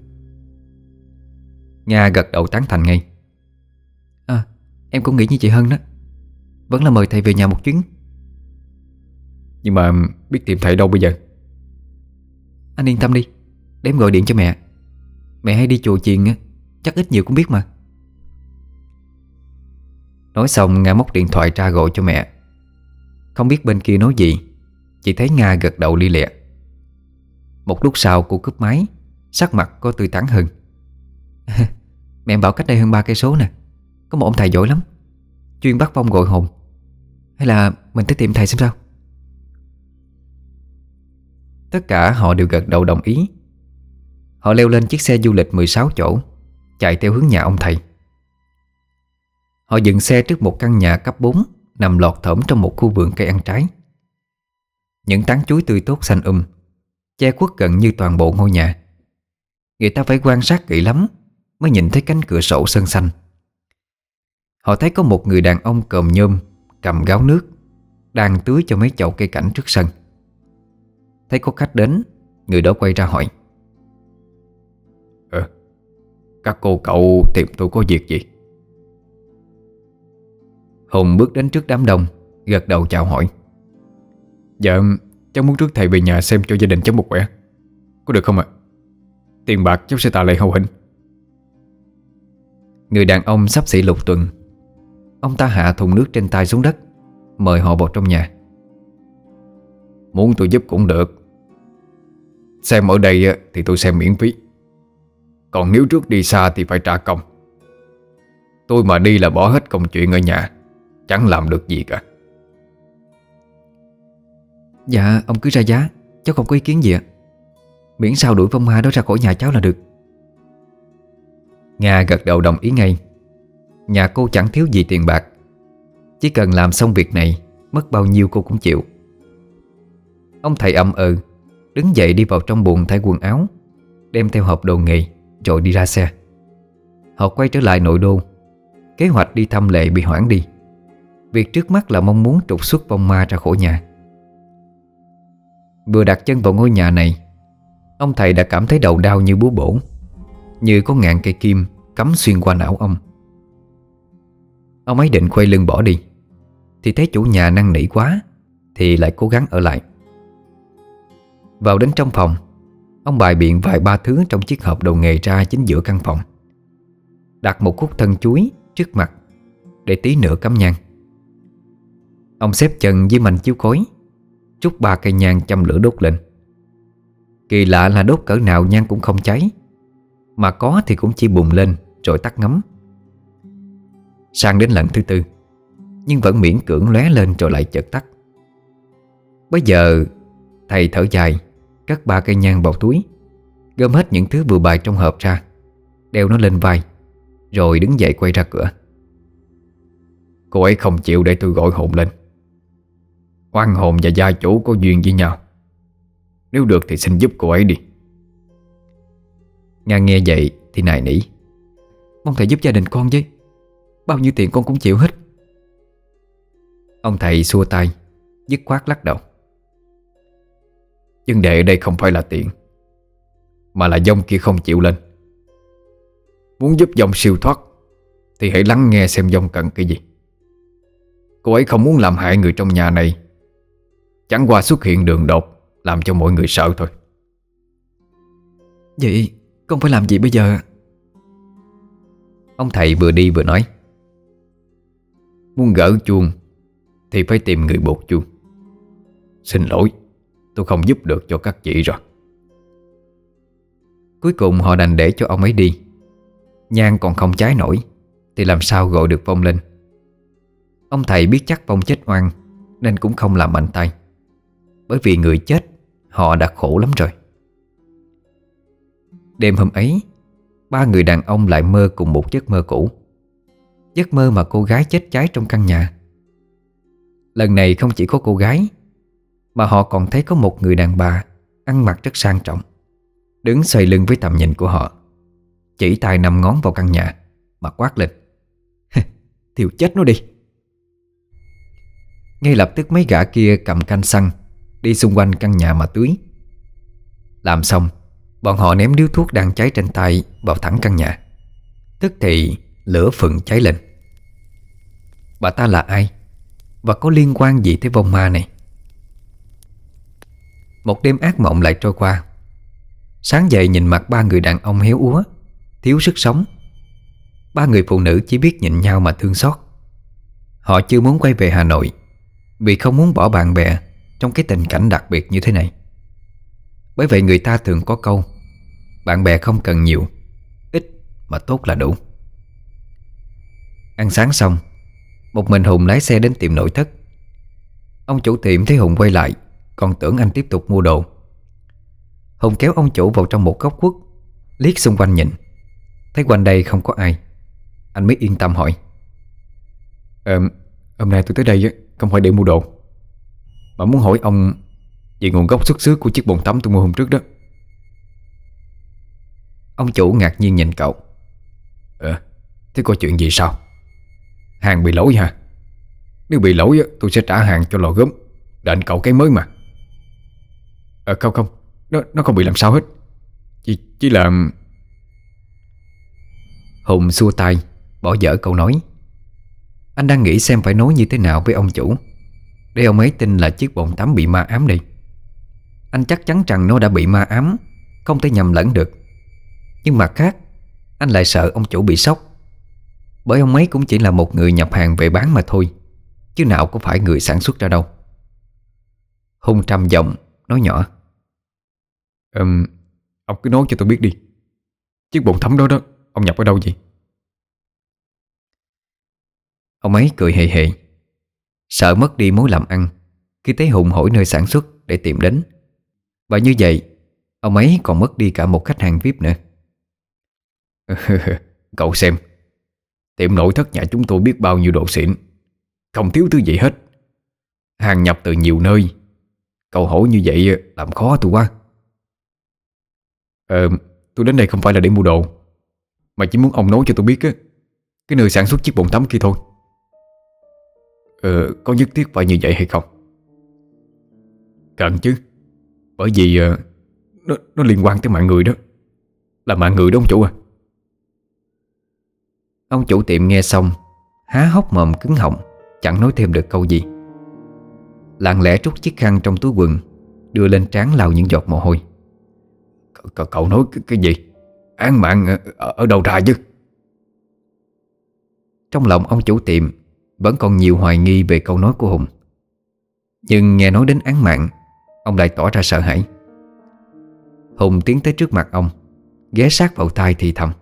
Speaker 1: Nga gật đầu tán thành ngay: "À, em cũng nghĩ như chị Hân đó. Vẫn là mời thầy về nhà một chuyến."
Speaker 2: "Nhưng mà biết tìm thầy đâu bây giờ?"
Speaker 3: "Anh yên tâm đi, để em gọi điện cho mẹ. Mẹ hay đi chùa chiền á, chắc ít nhiều cũng biết mà."
Speaker 1: Nói xong Nga móc điện thoại ra gọi cho mẹ. Không biết bên kia nói gì, chỉ thấy Nga gật đầu li lịa. Một lúc sau cô cúp máy, sắc mặt có tươi tắn hơn.
Speaker 3: "Mẹ em bảo cách đây hơn ba cây số nè, có một ông thầy giỏi lắm, chuyên bắt vong gọi hồn, Hay là mình tới tìm thầy xem sao?
Speaker 1: Tất cả họ đều gật đầu đồng ý. Họ leo lên chiếc xe du lịch mười sáu chỗ, chạy theo hướng nhà ông thầy. Họ dừng xe trước một căn nhà cấp bốn nằm lọt thỏm trong một khu vườn cây ăn trái. Những tán chuối tươi tốt xanh um che khuất gần như toàn bộ ngôi nhà. Người ta phải quan sát kỹ lắm mới nhìn thấy cánh cửa sổ sơn xanh. Họ thấy có một người đàn ông còm nhôm cầm gáo nước đang tưới cho mấy chậu cây cảnh trước sân. Thấy có khách đến, người đó quay ra hỏi:
Speaker 2: Ờ, các cô cậu tìm tôi có việc gì?
Speaker 1: Hùng bước đến trước đám đông, gật đầu chào hỏi:
Speaker 2: Dạ, cháu muốn rước thầy về nhà xem cho gia đình cháu một khỏe. Có được không ạ? Tiền bạc cháu sẽ tạ lại hậu hĩnh.
Speaker 1: Người đàn ông xấp xỉ lục tuần. Ông ta hạ thùng nước trên tay xuống đất, mời họ vào trong nhà.
Speaker 2: Muốn tôi giúp cũng được. Xem ở đây á, thì tôi xem miễn phí. Còn nếu trước đi xa thì phải trả công. Tôi mà đi là bỏ hết công chuyện ở nhà, chẳng làm được gì cả.
Speaker 3: Dạ ông cứ ra giá, cháu không có ý kiến gì ạ. Miễn sao đuổi vong ma đó ra khỏi nhà cháu là được.
Speaker 1: Nga gật đầu đồng ý ngay. Nhà cô chẳng thiếu gì tiền bạc, chỉ cần làm xong việc này, mất bao nhiêu cô cũng chịu. Ông thầy ậm ừ, đứng dậy đi vào trong buồng thay quần áo, đem theo hộp đồ nghề, rồi đi ra xe. Họ quay trở lại nội đô. Kế hoạch đi thăm Lệ bị hoãn đi. Việc trước mắt là mong muốn trục xuất vong ma ra khỏi nhà. Vừa đặt chân vào ngôi nhà này, ông thầy đã cảm thấy đầu đau như búa bổ, như có ngàn cây kim cắm xuyên qua não ông. Ông ấy định quay lưng bỏ đi, thì thấy chủ nhà năn nỉ quá, thì lại cố gắng ở lại. Vào đến trong phòng, ông bày biện vài ba thứ trong chiếc hộp đồ nghề ra chính giữa căn phòng, đặt một khúc thân chuối trước mặt để tí nữa cắm nhang. Ông xếp chân với manh chiếu khói, trút ba cây nhang châm lửa đốt lên. Kỳ lạ là đốt cỡ nào nhang cũng không cháy, mà có thì cũng chỉ bùng lên rồi tắt ngấm. Sang đến lần thứ tư, nhưng vẫn miễn cưỡng lóe lên rồi lại chợt tắt. Bây giờ thầy thở dài, cất ba cây nhang vào túi, gom hết những thứ vừa bày trong hộp ra, đeo nó lên vai, rồi đứng dậy quay ra cửa.
Speaker 2: Cô ấy không chịu để tôi gọi hồn lên. Oan hồn và gia chủ có duyên với nhau. Nếu được thì xin giúp cô ấy đi.
Speaker 1: Nga nghe vậy thì nài nỉ:
Speaker 3: Mong thầy giúp gia đình con với. Bao nhiêu tiền con cũng chịu hết.
Speaker 1: Ông thầy xua tay, dứt khoát lắc đầu:
Speaker 2: Vấn đề ở đây không phải là tiền, mà là dông kia không chịu lên. Muốn giúp dông siêu thoát thì hãy lắng nghe xem dông cần cái gì. Cô ấy không muốn làm hại người trong nhà này, chẳng qua xuất hiện đường đột làm cho mọi người sợ thôi.
Speaker 3: Vậy con phải làm gì bây giờ?
Speaker 1: Ông thầy vừa đi vừa nói:
Speaker 2: Muốn gỡ chuông thì phải tìm người buộc chuông. Xin lỗi, tôi không giúp được cho các chị rồi.
Speaker 1: Cuối cùng họ đành để cho ông ấy đi. Nhang còn không cháy nổi thì làm sao gọi được vong lên. Ông thầy biết chắc vong chết oan nên cũng không làm mạnh tay, bởi vì người chết họ đã khổ lắm rồi. Đêm hôm ấy, ba người đàn ông lại mơ cùng một giấc mơ cũ. Giấc mơ mà cô gái chết cháy trong căn nhà. Lần này không chỉ có cô gái, mà họ còn thấy có một người đàn bà ăn mặc rất sang trọng, đứng xoay lưng với tầm nhìn của họ, chỉ tay năm ngón vào căn nhà mà quát lên:
Speaker 3: Thiêu chết nó đi.
Speaker 1: Ngay lập tức mấy gã kia cầm canh xăng đi xung quanh căn nhà mà tưới. Làm xong, bọn họ ném điếu thuốc đang cháy trên tay vào thẳng căn nhà. Tức thì lửa phừng cháy lên. Bà ta là ai? Và có liên quan gì tới vong ma này? Một đêm ác mộng lại trôi qua. Sáng dậy nhìn mặt ba người đàn ông héo úa, thiếu sức sống. Ba người phụ nữ chỉ biết nhìn nhau mà thương xót. Họ chưa muốn quay về Hà Nội, vì không muốn bỏ bạn bè trong cái tình cảnh đặc biệt như thế này. Bởi vậy người ta thường có câu: bạn bè không cần nhiều, ít mà tốt là đủ. Ăn sáng xong, một mình Hùng lái xe đến tiệm nội thất, Ông chủ tiệm thấy Hùng quay lại, còn tưởng anh tiếp tục mua đồ. Hùng kéo ông chủ vào trong một góc khuất, liếc xung quanh nhìn. Thấy quanh đây không có ai, anh mới yên tâm hỏi:
Speaker 2: Ờ, hôm nay tôi tới đây á, không phải để mua đồ, mà muốn hỏi ông về nguồn gốc xuất xứ của chiếc bồn tắm tôi mua hôm trước đó.
Speaker 1: Ông chủ ngạc nhiên nhìn cậu.
Speaker 2: Ờ, thế có chuyện gì sao? Hàng bị lỗi hả? Nếu bị lỗi á, tôi sẽ trả hàng cho lò gốm, đền cậu cái mới mà. Ờ không không, nó, nó không bị làm sao hết. Chỉ, chỉ là...
Speaker 1: Hùng xua tay, bỏ dở câu nói. Anh đang nghĩ xem phải nói như thế nào với ông chủ để ông ấy tin là chiếc bồn tắm bị ma ám đi. Anh chắc chắn rằng nó đã bị ma ám, không thể nhầm lẫn được. Nhưng mặt khác, anh lại sợ ông chủ bị sốc, bởi ông ấy cũng chỉ là một người nhập hàng về bán mà thôi, chứ nào có phải người sản xuất ra đâu. Hùng trầm giọng nói nhỏ:
Speaker 2: um, Ông cứ nói cho tôi biết đi, chiếc bồn tắm đó đó, ông nhập ở đâu vậy?
Speaker 1: Ông ấy cười hề hề, sợ mất đi mối làm ăn khi thấy Hùng hỏi nơi sản xuất để tìm đến. Và như vậy, ông ấy còn mất đi cả một khách hàng vi ai pi nữa.
Speaker 2: Cậu xem, tiệm nội thất nhà chúng tôi biết bao nhiêu đồ xịn, không thiếu thứ gì hết. Hàng nhập từ nhiều nơi, cậu hỏi như vậy làm khó tôi quá. Ờ, tôi đến đây không phải là để mua đồ, mà chỉ muốn ông nói cho tôi biết á, cái nơi sản xuất chiếc bồn tắm kia thôi. Ờ, có nhất thiết phải như vậy hay không? Cần chứ, bởi vì uh, nó, nó liên quan tới mạng người đó. Là mạng người đó ông chủ à.
Speaker 1: Ông chủ tiệm nghe xong, há hốc mồm cứng họng, chẳng nói thêm được câu gì. Lặng lẽ rút chiếc khăn trong túi quần, đưa lên trán lau những giọt mồ hôi.
Speaker 2: Cậu, cậu nói cái, cái gì? Án mạng ở, ở đâu ra chứ?
Speaker 1: Trong lòng ông chủ tiệm vẫn còn nhiều hoài nghi về câu nói của Hùng. Nhưng nghe nói đến án mạng, ông lại tỏ ra sợ hãi. Hùng tiến tới trước mặt ông, ghé sát vào tai thì thầm: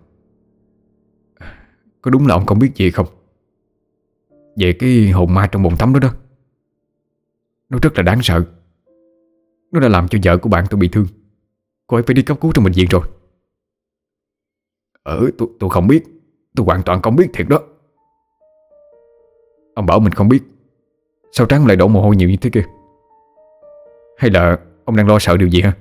Speaker 2: Có đúng là ông không biết gì không? Về cái hồn ma trong bồn tắm đó đó. Nó rất là đáng sợ. Nó đã làm cho vợ của bạn tôi bị thương. Cô ấy phải đi cấp cứu trong bệnh viện rồi. Ờ tôi, tôi không biết. Tôi hoàn toàn không biết thiệt đó. Ông bảo mình không biết, sao trán lại đổ mồ hôi nhiều như thế kia? Hay là ông đang lo sợ điều gì hả?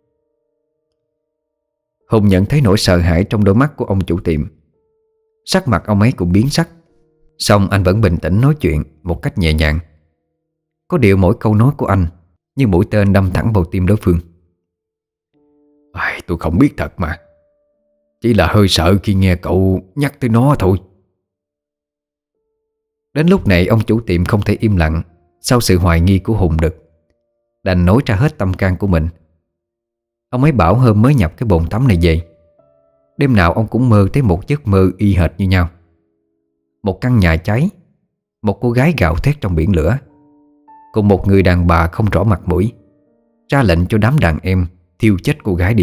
Speaker 1: Hùng nhận thấy nỗi sợ hãi trong đôi mắt của ông chủ tiệm. Sắc mặt ông ấy cũng biến sắc, song anh vẫn bình tĩnh nói chuyện một cách nhẹ nhàng. Có điều mỗi câu nói của anh như mũi tên đâm thẳng vào tim đối phương.
Speaker 2: Ai, tôi không biết thật mà. Chỉ là hơi sợ khi nghe cậu nhắc tới nó thôi.
Speaker 1: Đến lúc này ông chủ tiệm không thể im lặng sau sự hoài nghi của Hùng được, đành nói ra hết tâm can của mình. Ông ấy bảo hôm mới nhập cái bồn tắm này về, đêm nào ông cũng mơ thấy một giấc mơ y hệt như nhau. Một căn nhà cháy, một cô gái gào thét trong biển lửa, cùng một người đàn bà không rõ mặt mũi ra lệnh cho đám đàn em thiêu chết cô gái đi.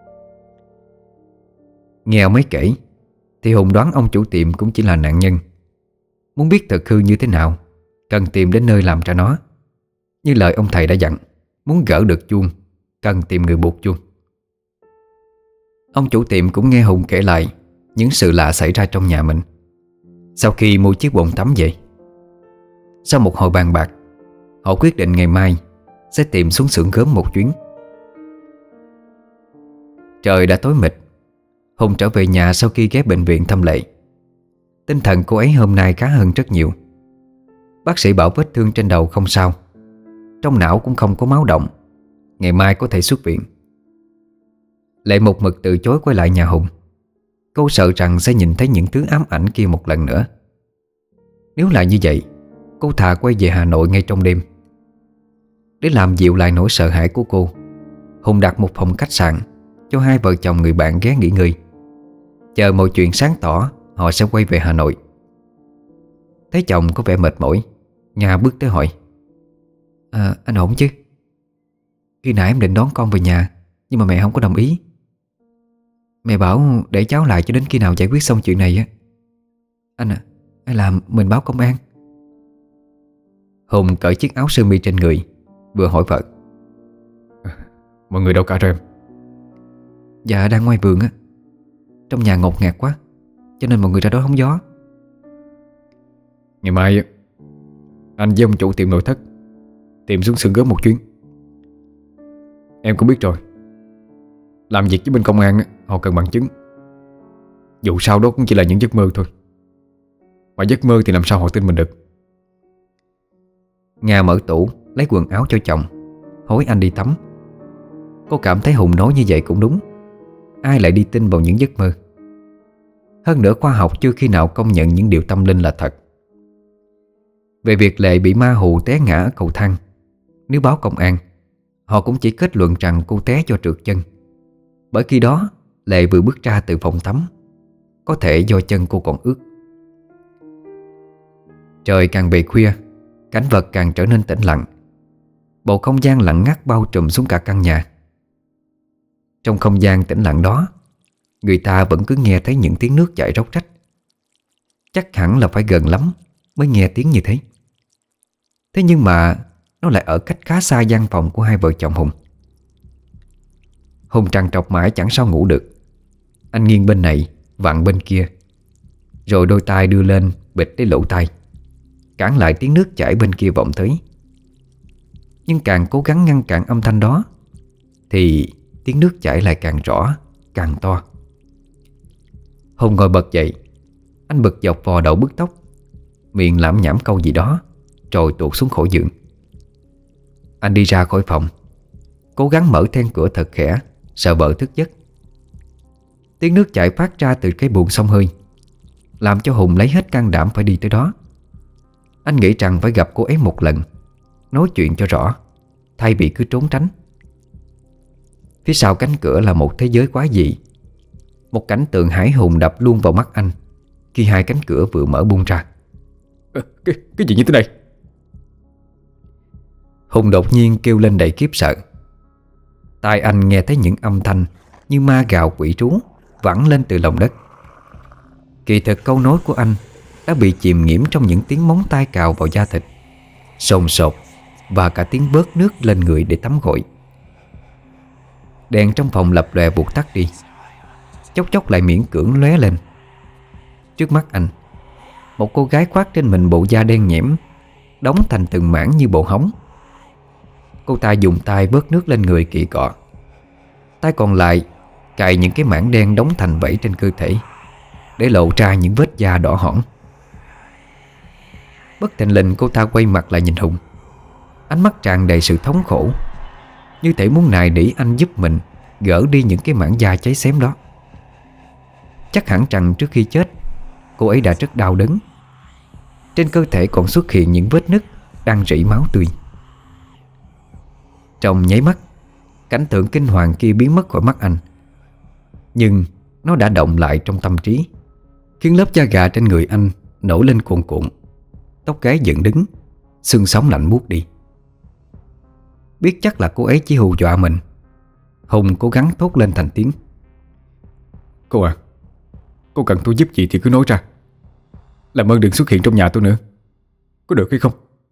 Speaker 1: Nghe ông ấy kể thì Hùng đoán ông chủ tiệm cũng chỉ là nạn nhân. Muốn biết thật hư như thế nào, cần tìm đến nơi làm ra nó. Như lời ông thầy đã dặn, muốn gỡ được chuông, cần tìm người buộc chuông. Ông chủ tiệm cũng nghe Hùng kể lại những sự lạ xảy ra trong nhà mình sau khi mua chiếc bồn tắm về. Sau một hồi bàn bạc, họ quyết định ngày mai sẽ tìm xuống xưởng gốm một chuyến. Trời đã tối mịt, Hùng trở về nhà sau khi ghé bệnh viện thăm Lệ. Tinh thần cô ấy hôm nay khá hơn rất nhiều. Bác sĩ bảo vết thương trên đầu không sao, trong não cũng không có máu động, ngày mai có thể xuất viện. Lệ một mực từ chối quay lại nhà Hùng. Cô sợ rằng sẽ nhìn thấy những thứ ám ảnh kia một lần nữa. Nếu là như vậy, cô thà quay về Hà Nội ngay trong đêm. Để làm dịu lại nỗi sợ hãi của cô, Hùng đặt một phòng khách sạn cho hai vợ chồng người bạn ghé nghỉ ngơi, chờ mọi chuyện sáng tỏ họ sẽ quay về Hà Nội. Thấy chồng có vẻ mệt mỏi, Nga bước tới hỏi: à, anh ổn chứ? Khi nãy em định đón con về nhà, nhưng mà mẹ không có đồng ý. Mẹ bảo để cháu lại cho đến khi nào giải quyết xong chuyện này á. Anh à, hay là mình báo công an? Hùng cởi chiếc áo sơ mi trên người, vừa hỏi vợ.
Speaker 2: Mọi người đâu cả rồi em?
Speaker 3: Dạ đang ngoài vườn á. Trong nhà ngột ngạt quá, cho nên mọi người ra đó hóng gió.
Speaker 2: Ngày mai anh với ông chủ tiệm nội thất tìm xuống xưởng gốm một chuyến. Em cũng biết rồi, làm việc với bên công an họ cần bằng chứng. Dù sao đó cũng chỉ là những giấc mơ thôi, mà giấc mơ thì làm sao họ tin mình được.
Speaker 1: Nga mở tủ lấy quần áo cho chồng, hối anh đi tắm. Cô cảm thấy Hùng nói như vậy cũng đúng. Ai lại đi tin vào những giấc mơ? Hơn nữa khoa học chưa khi nào công nhận những điều tâm linh là thật. Về việc Lệ bị ma hù té ngã ở cầu thang, nếu báo công an, họ cũng chỉ kết luận rằng cô té do trượt chân. Bởi khi đó Lệ vừa bước ra từ phòng tắm, có thể do chân cô còn ướt. Trời càng về khuya, cảnh vật càng trở nên tĩnh lặng. Bầu không gian lặng ngắt bao trùm xuống cả căn nhà. Trong không gian tĩnh lặng đó, người ta vẫn cứ nghe thấy những tiếng nước chảy róc rách. Chắc hẳn là phải gần lắm mới nghe tiếng như thế. Thế nhưng mà nó lại ở cách khá xa gian phòng của hai vợ chồng Hùng. Hùng trằn trọc mãi chẳng sao ngủ được. Anh nghiêng bên này, vặn bên kia, rồi đôi tay đưa lên bịt lấy lỗ tai, cản lại tiếng nước chảy bên kia vọng tới. Nhưng càng cố gắng ngăn cản âm thanh đó thì tiếng nước chảy lại càng rõ, càng to. Hùng ngồi bật dậy. Anh bực dọc vò đầu bứt tóc, miệng lẩm nhẩm câu gì đó, rồi tuột xuống khỏi giường. Anh đi ra khỏi phòng, cố gắng mở then cửa thật khẽ, sợ vợ thức giấc. Tiếng nước chảy phát ra từ cái buồng xông hơi, làm cho Hùng lấy hết can đảm phải đi tới đó. Anh nghĩ rằng phải gặp cô ấy một lần, nói chuyện cho rõ, thay vì cứ trốn tránh. Phía sau cánh cửa là một thế giới quái dị. Một cảnh tượng hãi hùng đập luôn vào mắt anh khi hai cánh cửa vừa mở bung ra.
Speaker 2: à, cái, cái gì như thế này?
Speaker 1: Hùng đột nhiên kêu lên đầy khiếp sợ. Tai anh nghe thấy những âm thanh như ma gào quỷ trú vẳng lên từ lòng đất. Kỳ thực câu nói của anh đã bị chìm nghiễm trong những tiếng móng tay cào vào da thịt, sồn sột, và cả tiếng vớt nước lên người để tắm gội. Đèn trong phòng lập lòe vụt tắt đi, chốc chốc lại miễn cưỡng lóe lên. Trước mắt anh, một cô gái khoác trên mình bộ da đen nhẽm, đóng thành từng mảng như bộ hóng. Cô ta dùng tay vớt nước lên người kỵ cọ, tay còn lại cài những cái mảng đen đóng thành vảy trên cơ thể, để lộ ra những vết da đỏ hỏn. Bất thình lình cô ta quay mặt lại nhìn Hùng, ánh mắt tràn đầy sự thống khổ, như thể muốn nài nỉ anh giúp mình gỡ đi những cái mảng da cháy xém đó. Chắc hẳn rằng trước khi chết, cô ấy đã rất đau đớn. Trên cơ thể còn xuất hiện những vết nứt đang rỉ máu tươi. Trong nháy mắt, cảnh tượng kinh hoàng kia biến mất khỏi mắt anh. Nhưng nó đã động lại trong tâm trí, khiến lớp da gà trên người anh nổi lên cuồn cuộn, tóc gáy dựng đứng, xương sống lạnh buốt đi. Biết chắc là cô ấy chỉ hù dọa mình, Hùng cố gắng thốt lên thành tiếng.
Speaker 2: Cô à, cô cần tôi giúp gì thì cứ nói ra. Làm ơn đừng xuất hiện trong nhà tôi nữa, có được hay không?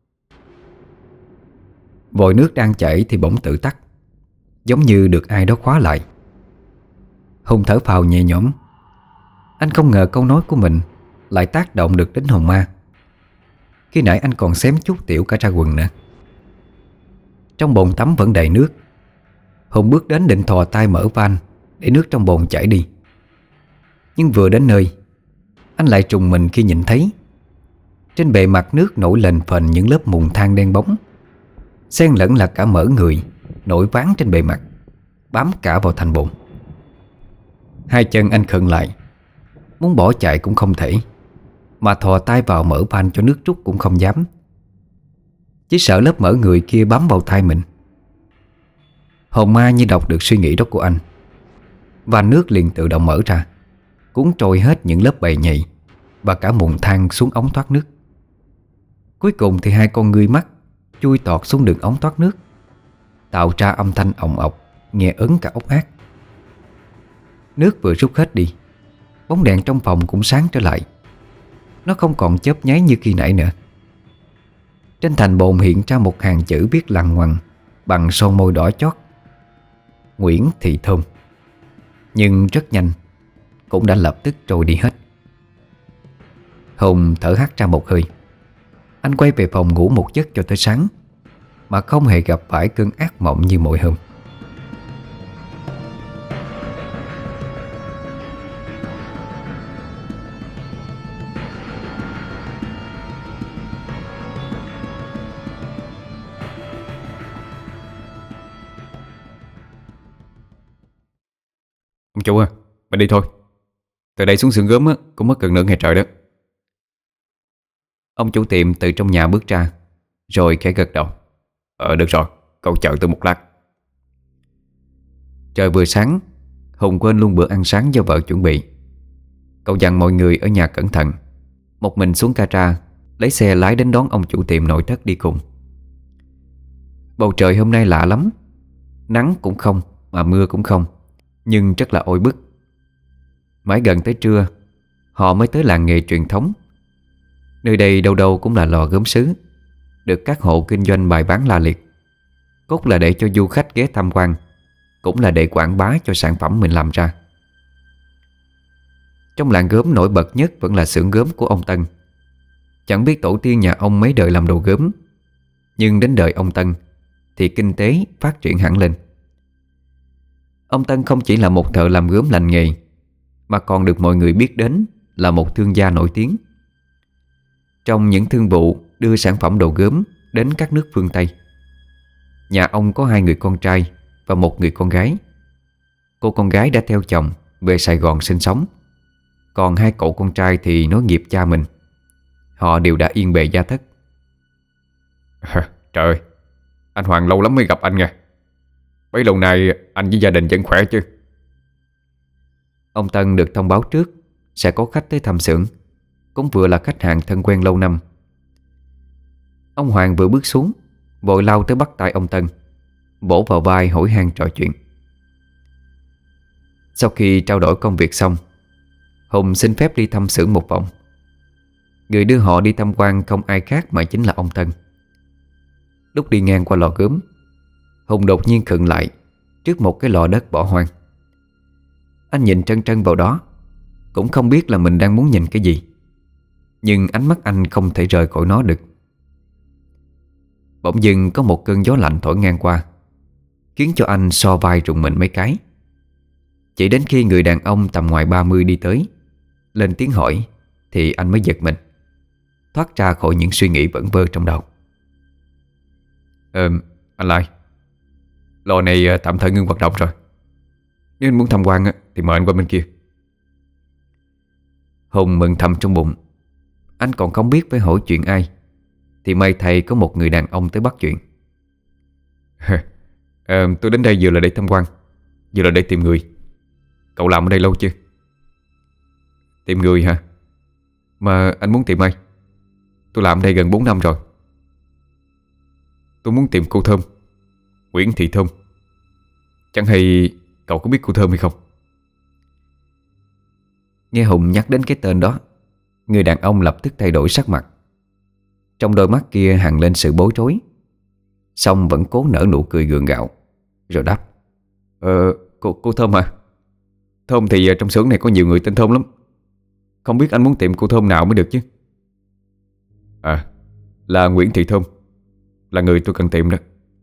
Speaker 1: Vòi nước đang chảy thì bỗng tự tắt, giống như được ai đó khóa lại. Hùng thở phào nhẹ nhõm. Anh không ngờ câu nói của mình lại tác động được đến hồn ma. Khi nãy anh còn xém chút tiểu cả ra quần nữa. Trong bồn tắm vẫn đầy nước. Hùng bước đến định thò tay mở van để nước trong bồn chảy đi. Nhưng vừa đến nơi, anh lại trùng mình khi nhìn thấy trên bề mặt nước nổi lềnh phềnh những lớp mụn than đen bóng, xen lẫn là cả mỡ người nổi ván trên bề mặt, bám cả vào thành bồn. Hai chân anh khựng lại, muốn bỏ chạy cũng không thể, mà thò tay vào mở van cho nước trút cũng không dám. Chỉ sợ lớp mỡ người kia bám vào tay mình. Hồn ma như đọc được suy nghĩ đó của anh, và nước liền tự động mở ra, cuốn trôi hết những lớp bầy nhầy và cả mụn than xuống ống thoát nước. Cuối cùng thì hai con ngươi mắt chui tọt xuống đường ống thoát nước, tạo ra âm thanh ồng ọc nghe ớn cả ốc ác. Nước vừa rút hết đi, bóng đèn trong phòng cũng sáng trở lại. Nó không còn chớp nháy như khi nãy nữa. Trên thành bồn hiện ra một hàng chữ viết lằn ngoằn bằng son môi đỏ chót: Nguyễn Thị Thơm. Nhưng rất nhanh cũng đã lập tức trôi đi hết. Hùng thở hắt ra một hơi. Anh quay về phòng ngủ một giấc cho tới sáng, mà không hề gặp phải cơn ác mộng như mọi hôm.
Speaker 2: Ông chủ à, mình đi thôi. Từ đây xuống xưởng gốm á, cũng mất gần nửa ngày trời đó.
Speaker 1: Ông chủ tiệm từ trong nhà bước ra, rồi khẽ gật đầu.
Speaker 2: Ờ được rồi, cậu chờ tôi một lát.
Speaker 1: Trời vừa sáng, Hùng quên luôn bữa ăn sáng do vợ chuẩn bị. Cậu dặn mọi người ở nhà cẩn thận, một mình xuống Ca-tra, lấy xe lái đến đón ông chủ tiệm nội thất đi cùng. Bầu trời hôm nay lạ lắm. Nắng cũng không, mà mưa cũng không, nhưng rất là oi bức. Mãi gần tới trưa, họ mới tới làng nghề truyền thống. Nơi đây đâu đâu cũng là lò gốm sứ, được các hộ kinh doanh bày bán la liệt. Cốt là để cho du khách ghé tham quan, cũng là để quảng bá cho sản phẩm mình làm ra. Trong làng gốm nổi bật nhất vẫn là xưởng gốm của ông Tân. Chẳng biết tổ tiên nhà ông mấy đời làm đồ gốm, nhưng đến đời ông Tân thì kinh tế phát triển hẳn lên. Ông Tân không chỉ là một thợ làm gốm lành nghề, mà còn được mọi người biết đến là một thương gia nổi tiếng. Trong những thương vụ đưa sản phẩm đồ gốm đến các nước phương Tây, nhà ông có hai người con trai và một người con gái. Cô con gái đã theo chồng về Sài Gòn sinh sống, còn hai cậu con trai thì nối nghiệp cha mình. Họ đều đã yên bề gia thất.
Speaker 2: Trời ơi, anh Hoàng lâu lắm mới gặp anh nha. Bấy lâu nay anh với gia đình vẫn khỏe chứ?
Speaker 1: Ông Tân được thông báo trước sẽ có khách tới thăm xưởng, cũng vừa là khách hàng thân quen lâu năm. Ông Hoàng vừa bước xuống, vội lao tới bắt tay ông Tân, vỗ vào vai hỏi han trò chuyện. Sau khi trao đổi công việc xong, Hùng xin phép đi thăm xưởng một vòng. Người đưa họ đi tham quan không ai khác mà chính là ông Tân. Lúc đi ngang qua lò gốm, Hùng đột nhiên khựng lại trước một cái lò đất bỏ hoang. Anh nhìn trân trân vào đó, cũng không biết là mình đang muốn nhìn cái gì, nhưng ánh mắt anh không thể rời khỏi nó được. Bỗng dưng có một cơn gió lạnh thổi ngang qua, khiến cho anh so vai rùng mình mấy cái. Chỉ đến khi người đàn ông tầm ngoài ba mươi đi tới, lên tiếng hỏi, thì anh mới giật mình, thoát ra khỏi những suy nghĩ vẩn vơ trong đầu.
Speaker 2: Ờ, anh Lai, lò này tạm thời ngưng hoạt động rồi. Nếu anh muốn tham quan thì mời anh qua bên kia.
Speaker 1: Hùng mừng thầm trong bụng. Anh còn không biết phải hỏi chuyện ai, thì may thầy có một người đàn ông tới bắt chuyện.
Speaker 2: ờ, Tôi đến đây vừa là để tham quan, vừa là để tìm người. Cậu làm ở đây lâu chưa?
Speaker 1: Tìm người hả?
Speaker 2: Mà anh muốn tìm ai? Tôi làm ở đây gần bốn năm rồi. Tôi muốn tìm cô Thơm, Nguyễn Thị Thơm. Chẳng hay cậu có biết cô Thơm hay không?
Speaker 1: Nghe Hùng nhắc đến cái tên đó, người đàn ông lập tức thay đổi sắc mặt. Trong đôi mắt kia hằn lên sự bối rối, song vẫn cố nở nụ cười gượng gạo, rồi đáp:
Speaker 2: Ờ, cô, cô Thơm à? Thơm thì trong xưởng này có nhiều người tên Thơm lắm. Không biết anh muốn tìm cô Thơm nào mới được chứ? À, là Nguyễn Thị Thơm, là người tôi cần tìm đó.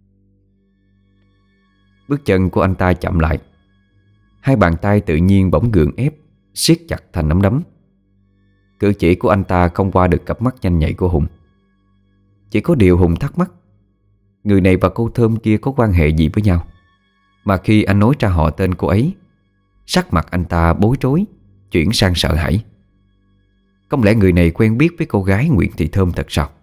Speaker 1: Bước chân của anh ta chậm lại. Hai bàn tay tự nhiên bỗng gượng ép, siết chặt thành nắm đấm. Cử chỉ của anh ta không qua được cặp mắt nhanh nhạy của Hùng. Chỉ có điều Hùng thắc mắc, người này và cô Thơm kia có quan hệ gì với nhau, mà khi anh nói ra họ tên cô ấy, sắc mặt anh ta bối rối, chuyển sang sợ hãi. Không lẽ người này quen biết với cô gái Nguyễn Thị Thơm thật sao?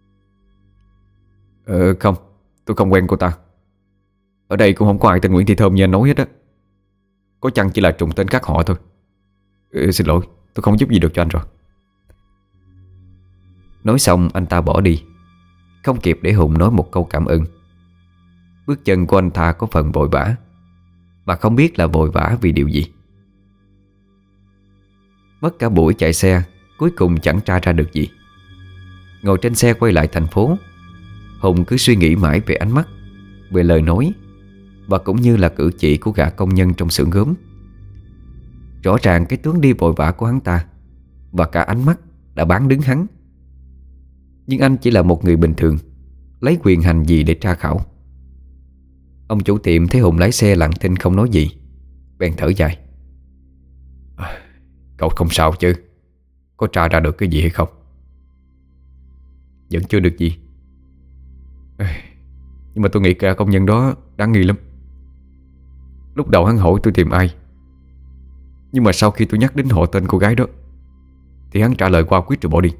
Speaker 2: Ờ không, tôi không quen cô ta. Ở đây cũng không có ai tên Nguyễn Thị Thơm như anh nói hết á. Có chăng chỉ là trùng tên khác họ thôi. ừ, Xin lỗi, tôi không giúp gì được cho anh rồi.
Speaker 1: Nói xong anh ta bỏ đi, không kịp để Hùng nói một câu cảm ơn. Bước chân của anh ta có phần vội vã, mà không biết là vội vã vì điều gì. Mất cả buổi chạy xe, cuối cùng chẳng tra ra được gì. Ngồi trên xe quay lại thành phố, Hùng cứ suy nghĩ mãi về ánh mắt, về lời nói và cũng như là cử chỉ của gã công nhân trong xưởng gốm. Rõ ràng cái tướng đi vội vã của hắn ta và cả ánh mắt đã bán đứng hắn. Nhưng anh chỉ là một người bình thường, lấy quyền hành gì để tra khảo? Ông chủ tiệm thấy Hùng lái xe lặng thinh không nói gì, bèn thở dài.
Speaker 2: Cậu không sao chứ? Có tra ra được cái gì hay không?
Speaker 1: Vẫn chưa được gì.
Speaker 2: Nhưng mà tôi nghĩ cả công nhân đó đáng nghi lắm. Lúc đầu hắn hỏi tôi tìm ai, nhưng mà sau khi tôi nhắc đến họ tên cô gái đó thì hắn trả lời qua quyết rồi bỏ đi.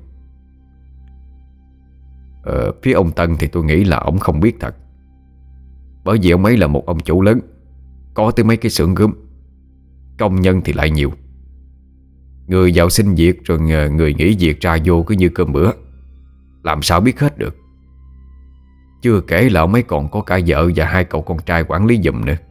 Speaker 2: Ờ, phía ông Tân thì tôi nghĩ là ông không biết thật. Bởi vì ông ấy là một ông chủ lớn, có tới mấy cái xưởng gốm, công nhân thì lại nhiều. Người vào xin việc rồi người nghỉ việc ra vô cứ như cơm bữa, làm sao biết hết được. Chưa kể là ông ấy còn có cả vợ và hai cậu con trai quản lý giùm nữa.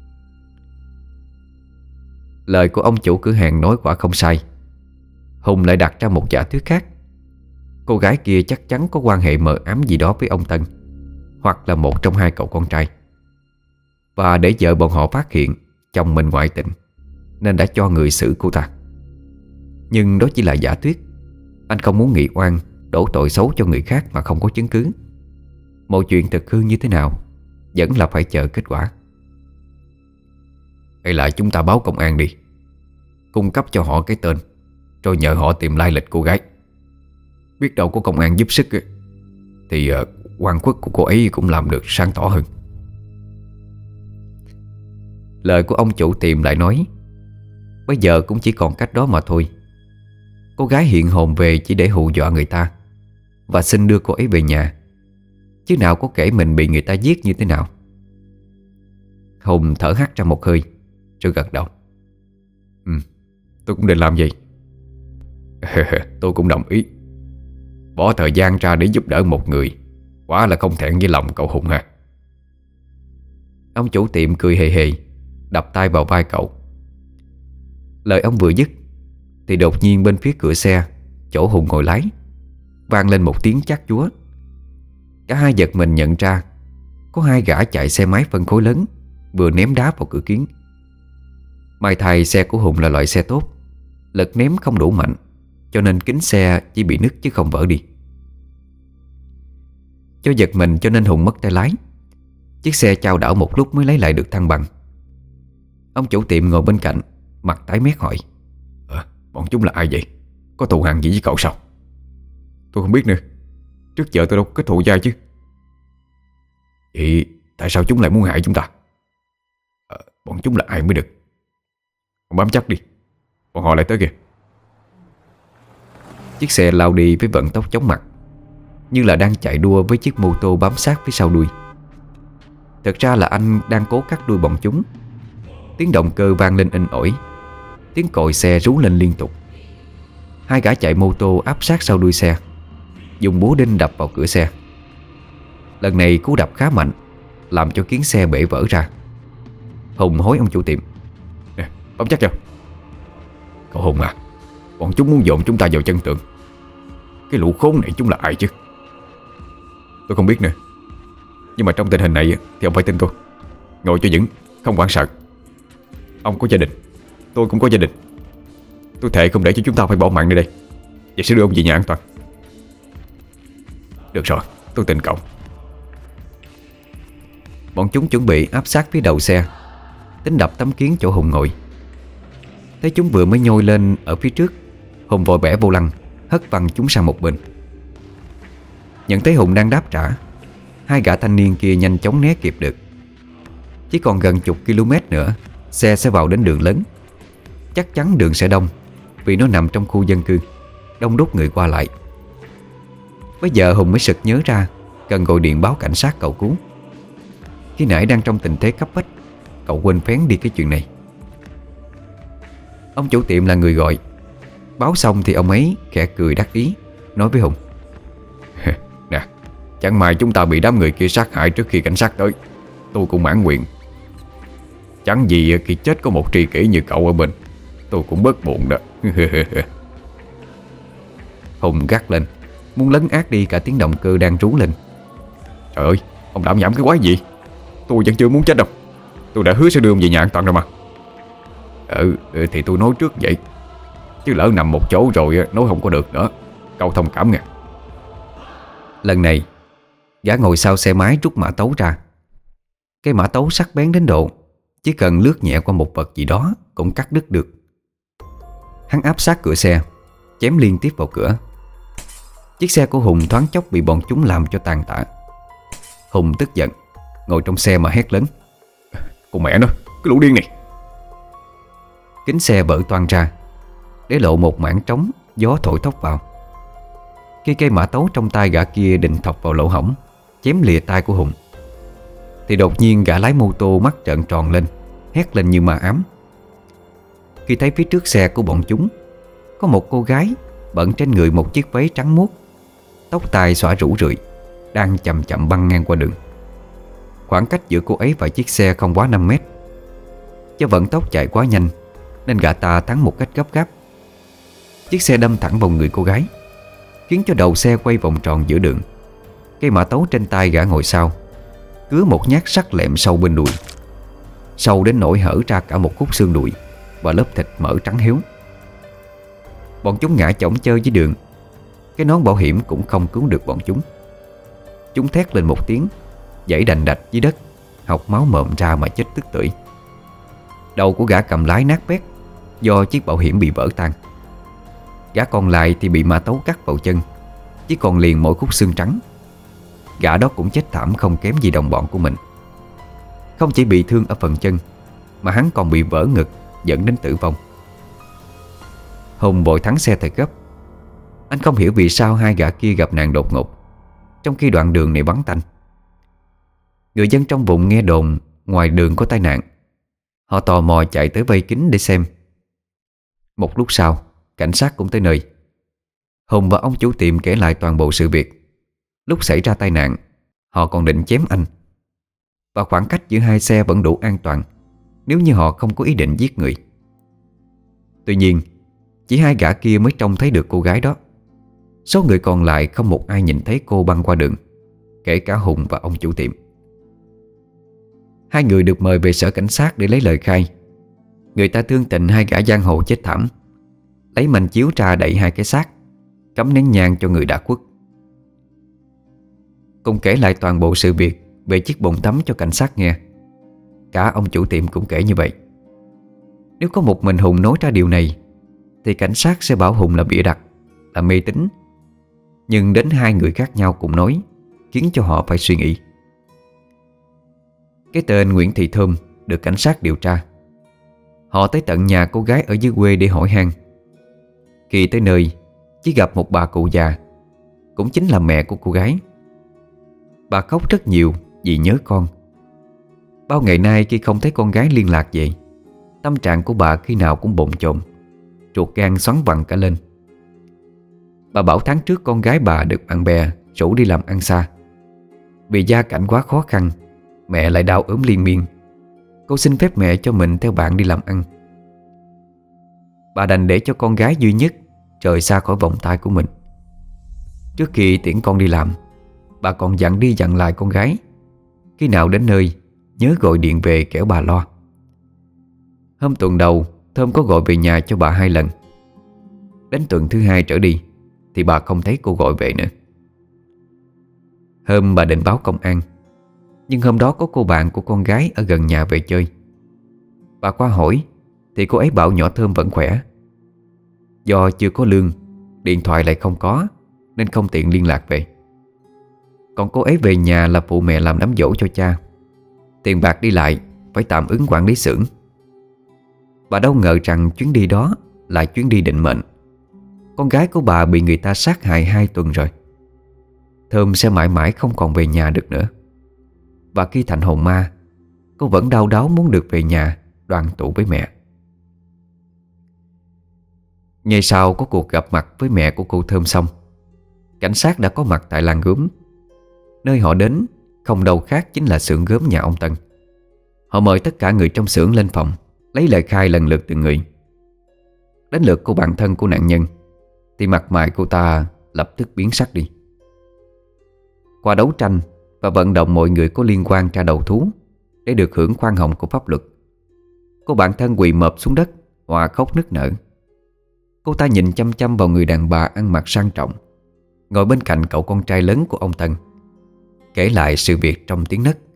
Speaker 1: Lời của ông chủ cửa hàng nói quả không sai. Hùng lại đặt ra một giả thuyết khác. Cô gái kia chắc chắn có quan hệ mờ ám gì đó với ông Tân, hoặc là một trong hai cậu con trai. Và để vợ bọn họ phát hiện chồng mình ngoại tình nên đã cho người xử cô ta. Nhưng đó chỉ là giả thuyết. Anh không muốn nghị oan, đổ tội xấu cho người khác mà không có chứng cứ. Mọi chuyện thực hư như thế nào vẫn là phải chờ kết quả.
Speaker 2: Hay là chúng ta báo công an đi, cung cấp cho họ cái tên, rồi nhờ họ tìm lai lịch cô gái. Biết đâu có công an giúp sức thì uh, oan khuất của cô ấy cũng làm được sáng tỏ hơn.
Speaker 1: Lời của ông chủ tiệm lại nói, bây giờ cũng chỉ còn cách đó mà thôi. Cô gái hiện hồn về chỉ để hù dọa người ta và xin đưa cô ấy về nhà, chứ nào có kể mình bị người ta giết như thế nào. Hùng thở hắt ra một hơi rồi gật đầu.
Speaker 2: Ừ, tôi cũng định làm vậy. Tôi cũng đồng ý. Bỏ thời gian ra để giúp đỡ một người, quả là không thẹn với lòng cậu Hùng ha.
Speaker 1: Ông chủ tiệm cười hề hề, đập tay vào vai cậu. Lời ông vừa dứt thì đột nhiên bên phía cửa xe, chỗ Hùng ngồi lái, vang lên một tiếng chát chúa. Cả hai giật mình nhận ra có hai gã chạy xe máy phân khối lớn vừa ném đá vào cửa kính. May thay xe của Hùng là loại xe tốt, lực ném không đủ mạnh, cho nên kính xe chỉ bị nứt chứ không vỡ đi. Do giật mình cho nên Hùng mất tay lái. Chiếc xe chao đảo một lúc mới lấy lại được thăng bằng. Ông chủ tiệm ngồi bên cạnh, mặt tái mét hỏi:
Speaker 2: à, bọn chúng là ai vậy? Có thù hằn gì với cậu sao?
Speaker 4: Tôi không biết nữa. Trước giờ tôi đâu có kết thù với ai chứ.
Speaker 2: Vậy tại sao chúng lại muốn hại chúng ta? À, bọn chúng là ai mới được?
Speaker 4: Ông bám chắc đi, bọn họ lại tới kìa.
Speaker 1: Chiếc xe lao đi với vận tốc chóng mặt, như là đang chạy đua với chiếc mô tô bám sát phía sau đuôi. Thật ra là anh đang cố cắt đuôi bọn chúng. Tiếng động cơ vang lên inh ỏi, tiếng còi xe rú lên liên tục. Hai gã chạy mô tô áp sát sau đuôi xe, dùng búa đinh đập vào cửa xe. Lần này cú đập khá mạnh, làm cho kiến xe bể vỡ ra. Hùng hối ông chủ tiệm:
Speaker 4: nè, bám chắc chưa?
Speaker 2: Cậu Hùng à, bọn chúng muốn dồn chúng ta vào chân tường. Cái lũ khốn này chúng là ai chứ?
Speaker 4: Tôi không biết nữa. Nhưng mà trong tình hình này thì ông phải tin tôi. Ngồi cho vững, không hoảng sợ. Ông có gia đình, tôi cũng có gia đình. Tôi thề không để cho chúng ta phải bỏ mạng nơi đây, và sẽ đưa ông về nhà an toàn.
Speaker 2: Được rồi, tôi tin cậu.
Speaker 1: Bọn chúng chuẩn bị áp sát phía đầu xe, tính đập tấm kiến chỗ Hùng ngồi. Thấy chúng vừa mới nhô lên ở phía trước, Hùng vội bẻ vô lăng, hất văng chúng sang một bên. Nhận thấy Hùng đang đáp trả, hai gã thanh niên kia nhanh chóng né kịp được. Chỉ còn gần chục km nữa, xe sẽ vào đến đường lớn. Chắc chắn đường sẽ đông, vì nó nằm trong khu dân cư, đông đúc người qua lại. Bây giờ Hùng mới sực nhớ ra cần gọi điện báo cảnh sát cầu cứu. Khi nãy đang trong tình thế cấp bách, cậu quên phén đi cái chuyện này. Ông chủ tiệm là người gọi. Báo xong thì ông ấy khẽ cười đắc ý, nói với Hùng:
Speaker 2: Nè, chẳng may chúng ta bị đám người kia sát hại trước khi cảnh sát tới, tôi cũng mãn nguyện. Chẳng gì khi chết có một tri kỷ như cậu ở bên, tôi cũng bớt buồn đó.
Speaker 1: Hùng gắt lên, muốn lấn át đi cả tiếng động cơ đang rú lên.
Speaker 4: Trời ơi, ông đảm nhảm cái quái gì? Tôi vẫn chưa muốn chết đâu. Tôi đã hứa sẽ đưa ông về nhà an toàn rồi mà. Ừ, ừ thì tôi nói trước vậy. Chứ lỡ nằm một chỗ rồi nói không có được nữa. Cậu thông cảm nghe.
Speaker 1: Lần này gã ngồi sau xe máy rút mã tấu ra. Cái mã tấu sắc bén đến độ chỉ cần lướt nhẹ qua một vật gì đó cũng cắt đứt được. Hắn áp sát cửa xe, chém liên tiếp vào cửa. Chiếc xe của Hùng thoáng chốc bị bọn chúng làm cho tàn tạ. Hùng tức giận ngồi trong xe mà hét lớn:
Speaker 4: Con mẹ nó, cái lũ điên này!
Speaker 1: Kính xe vỡ toang ra, để lộ một mảng trống. Gió thổi thốc vào. Khi cây mã tấu trong tay gã kia định thọc vào lỗ hổng, chém lìa tay của Hùng, thì đột nhiên gã lái mô tô mắt trợn tròn lên, hét lên như ma ám. Khi thấy phía trước xe của bọn chúng có một cô gái bận trên người một chiếc váy trắng muốt, tóc tai xõa rủ rượi, đang chậm chậm băng ngang qua đường. Khoảng cách giữa cô ấy và chiếc xe không quá năm mét. Do vận tốc chạy quá nhanh nên gã ta thắng một cách gấp gáp. Chiếc xe đâm thẳng vào người cô gái, khiến cho đầu xe quay vòng tròn giữa đường. Cây mã tấu trên tay gã ngồi sau cứa một nhát sắc lẹm sâu bên đùi, sâu đến nỗi hở ra cả một khúc xương đùi và lớp thịt mỡ trắng hiếu. Bọn chúng ngã chỏng chơi dưới đường. Cái nón bảo hiểm cũng không cứu được bọn chúng. Chúng thét lên một tiếng, giãy đành đạch dưới đất, học máu mộm ra mà chết tức tưởi. Đầu của gã cầm lái nát bét do chiếc bảo hiểm bị vỡ tan. Gã còn lại thì bị mã tấu cắt vào chân, chỉ còn liền mỗi khúc xương trắng. Gã đó cũng chết thảm không kém gì đồng bọn của mình. Không chỉ bị thương ở phần chân, mà hắn còn bị vỡ ngực, dẫn đến tử vong. Hùng vội thắng xe thật gấp. Anh không hiểu vì sao hai gã kia gặp nạn đột ngột, trong khi đoạn đường này vắng tanh. Người dân trong vùng nghe đồn ngoài đường có tai nạn. Họ tò mò chạy tới vây kín để xem. Một lúc sau, cảnh sát cũng tới nơi. Hùng và ông chủ tiệm kể lại toàn bộ sự việc. Lúc xảy ra tai nạn, họ còn định chém anh. Và khoảng cách giữa hai xe vẫn đủ an toàn nếu như họ không có ý định giết người. Tuy nhiên, chỉ hai gã kia mới trông thấy được cô gái đó. Số người còn lại không một ai nhìn thấy cô băng qua đường, kể cả Hùng và ông chủ tiệm. Hai người được mời về sở cảnh sát để lấy lời khai. Người ta thương tình hai gã giang hồ chết thảm, lấy manh chiếu ra đậy hai cái xác, cắm nén nhang cho người đã khuất. Cùng kể lại toàn bộ sự việc về chiếc bồn tắm cho cảnh sát nghe. Cả ông chủ tiệm cũng kể như vậy. Nếu có một mình Hùng nói ra điều này thì cảnh sát sẽ bảo Hùng là bịa đặt, là mê tín. Nhưng đến hai người khác nhau cùng nói, khiến cho họ phải suy nghĩ. Cái tên Nguyễn Thị Thơm được cảnh sát điều tra. Họ tới tận nhà cô gái ở dưới quê để hỏi han. Khi tới nơi, chỉ gặp một bà cụ già, cũng chính là mẹ của cô gái. Bà khóc rất nhiều vì nhớ con. Bao ngày nay khi không thấy con gái liên lạc về, tâm trạng của bà khi nào cũng bồn chồn, ruột gan xoắn vặn cả lên. Bà bảo tháng trước con gái bà được bạn bè rủ đi làm ăn xa. Vì gia cảnh quá khó khăn, mẹ lại đau ốm liên miên. Cô xin phép mẹ cho mình theo bạn đi làm ăn. Bà đành để cho con gái duy nhất rời xa khỏi vòng tay của mình. Trước khi tiễn con đi làm, bà còn dặn đi dặn lại con gái, khi nào đến nơi nhớ gọi điện về kẻo bà lo. Hôm tuần đầu, Thơm có gọi về nhà cho bà hai lần. Đến tuần thứ hai trở đi thì bà không thấy cô gọi về nữa. Hôm bà định báo công an, nhưng hôm đó có cô bạn của con gái ở gần nhà về chơi. Bà qua hỏi thì cô ấy bảo nhỏ Thơm vẫn khỏe. Do chưa có lương, điện thoại lại không có, nên không tiện liên lạc về. Còn cô ấy về nhà là phụ mẹ làm đám giỗ cho cha. Tiền bạc đi lại phải tạm ứng quản lý xưởng. Bà đâu ngờ rằng chuyến đi đó là chuyến đi định mệnh. Con gái của bà bị người ta sát hại hai tuần rồi. Thơm sẽ mãi mãi không còn về nhà được nữa. Và khi thành hồn ma, cô vẫn đau đáu muốn được về nhà đoàn tụ với mẹ. Ngày sau có cuộc gặp mặt với mẹ của cô Thơm xong, cảnh sát đã có mặt tại làng gốm. Nơi họ đến không đâu khác chính là xưởng gốm nhà ông Tân. Họ mời tất cả người trong xưởng lên phòng lấy lời khai lần lượt từng người. Đến lượt cô bạn thân của nạn nhân thì mặt mày cô ta lập tức biến sắc đi. Qua đấu tranh và vận động mọi người có liên quan ra đầu thú để được hưởng khoan hồng của pháp luật. Cô bạn thân quỳ mọp xuống đất, hòa khóc nức nở. Cô ta nhìn chăm chăm vào người đàn bà ăn mặc sang trọng ngồi bên cạnh cậu con trai lớn của ông Tân, kể lại sự việc trong tiếng nấc.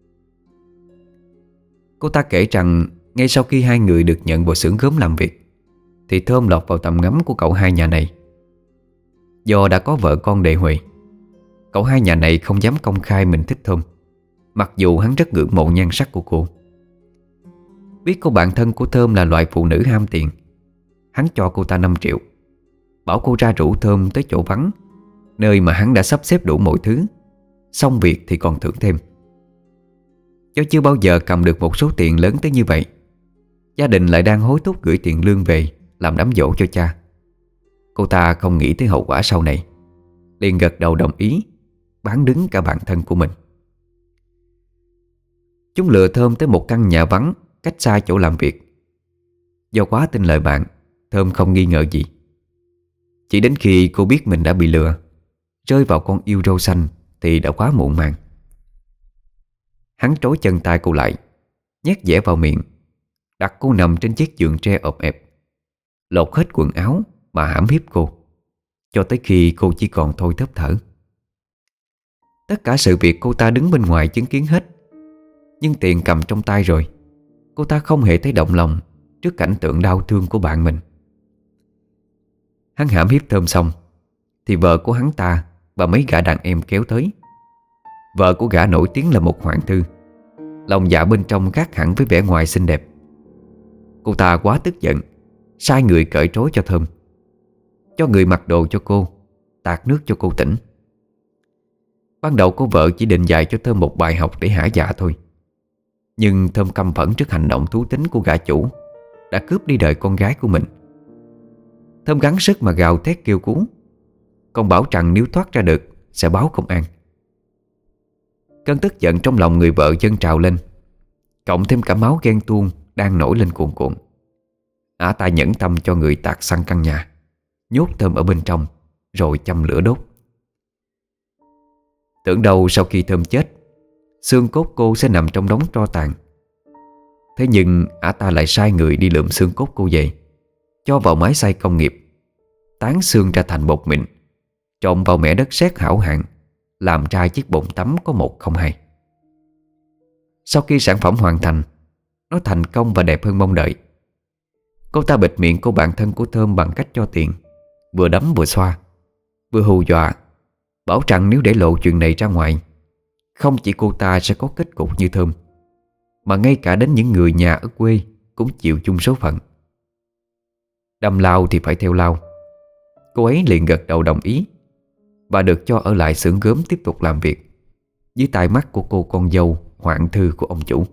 Speaker 1: Cô ta kể rằng ngay sau khi hai người được nhận vào xưởng gốm làm việc thì Thơm lọt vào tầm ngắm của cậu hai nhà này. Do đã có vợ con đệ huệ, cậu hai nhà này không dám công khai mình thích Thơm, mặc dù hắn rất ngưỡng mộ nhan sắc của cô. Biết cô bạn thân của Thơm là loại phụ nữ ham tiền, hắn cho cô ta năm triệu, bảo cô ra rủ Thơm tới chỗ vắng, nơi mà hắn đã sắp xếp đủ mọi thứ, xong việc thì còn thưởng thêm. Do chưa bao giờ cầm được một số tiền lớn tới như vậy, gia đình lại đang hối thúc gửi tiền lương về làm đám giỗ cho cha. Cô ta không nghĩ tới hậu quả sau này, liền gật đầu đồng ý, bán đứng cả bạn thân của mình. Chúng lừa Thơm tới một căn nhà vắng cách xa chỗ làm việc. Do quá tin lời bạn, Thơm không nghi ngờ gì. Chỉ đến khi cô biết mình đã bị lừa, rơi vào con yêu râu xanh, thì đã quá muộn màng. Hắn trói chân tay cô lại, nhét dẻ vào miệng, đặt cô nằm trên chiếc giường tre ộp ẹp, lột hết quần áo mà hãm hiếp cô, cho tới khi cô chỉ còn thôi thớp thở. Tất cả sự việc cô ta đứng bên ngoài chứng kiến hết, nhưng tiền cầm trong tay rồi, cô ta không hề thấy động lòng trước cảnh tượng đau thương của bạn mình. Hắn hãm hiếp Thơm xong thì vợ của hắn ta và mấy gã đàn em kéo tới. Vợ của gã nổi tiếng là một hoạn thư, lòng dạ bên trong khác hẳn với vẻ ngoài xinh đẹp. Cô ta quá tức giận, sai người cởi trói cho Thơm, cho người mặc đồ cho cô, tạt nước cho cô tỉnh. Ban đầu cô vợ chỉ định dạy cho Thơm một bài học để hả dạ thôi, nhưng Thơm căm phẫn trước hành động thú tính của gã chủ đã cướp đi đời con gái của mình. Thơm gắng sức mà gào thét kêu cứu, còn bảo rằng nếu thoát ra được sẽ báo công an. Cơn tức giận trong lòng người vợ dâng trào lên, cộng thêm cả máu ghen tuông đang nổi lên cuồn cuộn. Ả ta nhẫn tâm cho người tạt xăng căn nhà, nhốt Thơm ở bên trong, rồi châm lửa đốt. Tưởng đâu sau khi Thơm chết, xương cốt cô sẽ nằm trong đống tro tàn. Thế nhưng ả ta lại sai người đi lượm xương cốt cô về, cho vào máy xay công nghiệp, tán xương ra thành bột mịn, trộn vào mẻ đất sét hảo hạng, làm ra chiếc bồn tắm có một không hai. Sau khi sản phẩm hoàn thành, nó thành công và đẹp hơn mong đợi. Cô ta bịt miệng cô bạn thân của Thơm bằng cách cho tiền, vừa đấm vừa xoa, vừa hù dọa, bảo rằng nếu để lộ chuyện này ra ngoài, không chỉ cô ta sẽ có kết cục như Thơm, mà ngay cả đến những người nhà ở quê cũng chịu chung số phận. Đâm lao thì phải theo lao. Cô ấy liền gật đầu đồng ý và được cho ở lại xưởng gốm tiếp tục làm việc dưới tai mắt của cô con dâu hoạn thư của ông chủ.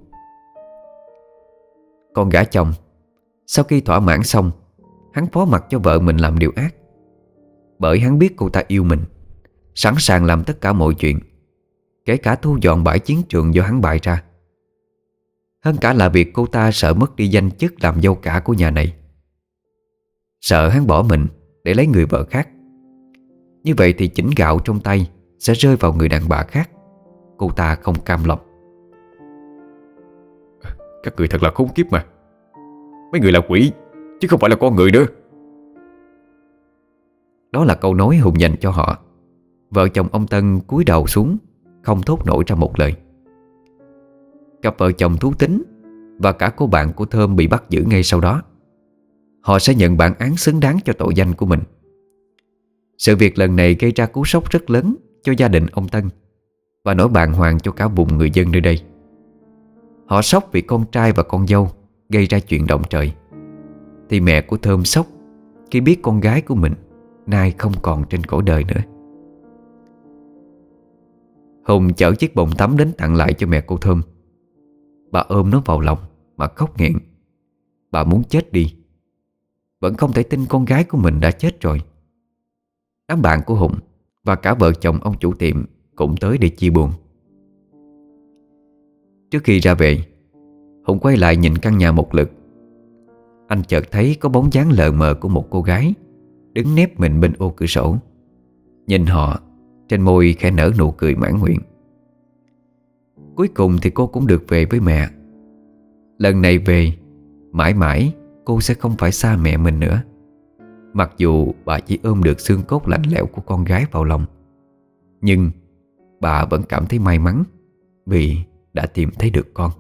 Speaker 1: Còn gã chồng, sau khi thỏa mãn xong, hắn phó mặc cho vợ mình làm điều ác. Bởi hắn biết cô ta yêu mình, sẵn sàng làm tất cả mọi chuyện, kể cả thu dọn bãi chiến trường do hắn bày ra. Hơn cả là việc cô ta sợ mất đi danh chức làm dâu cả của nhà này, sợ hắn bỏ mình để lấy người vợ khác. Như vậy thì chỉnh gạo trong tay sẽ rơi vào người đàn bà khác. Cô ta không cam lòng.
Speaker 4: Các người thật là khốn kiếp mà. Mấy người là quỷ chứ không phải là con người nữa.
Speaker 1: Đó là câu nói Hùng dành cho họ. Vợ chồng ông Tân cúi đầu xuống, không thốt nổi ra một lời. Cặp vợ chồng thú tính và cả cô bạn của Thơm bị bắt giữ ngay sau đó. Họ sẽ nhận bản án xứng đáng cho tội danh của mình. Sự việc lần này gây ra cú sốc rất lớn cho gia đình ông Tân và nỗi bàng hoàng cho cả vùng người dân nơi đây. Họ sốc vì con trai và con dâu gây ra chuyện động trời, thì mẹ của Thơm sốc khi biết con gái của mình nay không còn trên cõi đời nữa. Hùng chở chiếc bồn tắm đến tặng lại cho mẹ cô Thơm. Bà ôm nó vào lòng mà khóc nghẹn. Bà muốn chết đi, vẫn không thể tin con gái của mình đã chết rồi. Đám bạn của Hùng và cả vợ chồng ông chủ tiệm cũng tới để chia buồn. Trước khi ra về, Hùng quay lại nhìn căn nhà một lượt. Anh chợt thấy có bóng dáng lờ mờ của một cô gái đứng nép mình bên ô cửa sổ. Nhìn họ, trên môi khẽ nở nụ cười mãn nguyện. Cuối cùng thì cô cũng được về với mẹ. Lần này về, mãi mãi cô sẽ không phải xa mẹ mình nữa. Mặc dù bà chỉ ôm được xương cốt lạnh lẽo của con gái vào lòng, nhưng bà vẫn cảm thấy may mắn vì đã tìm thấy được con.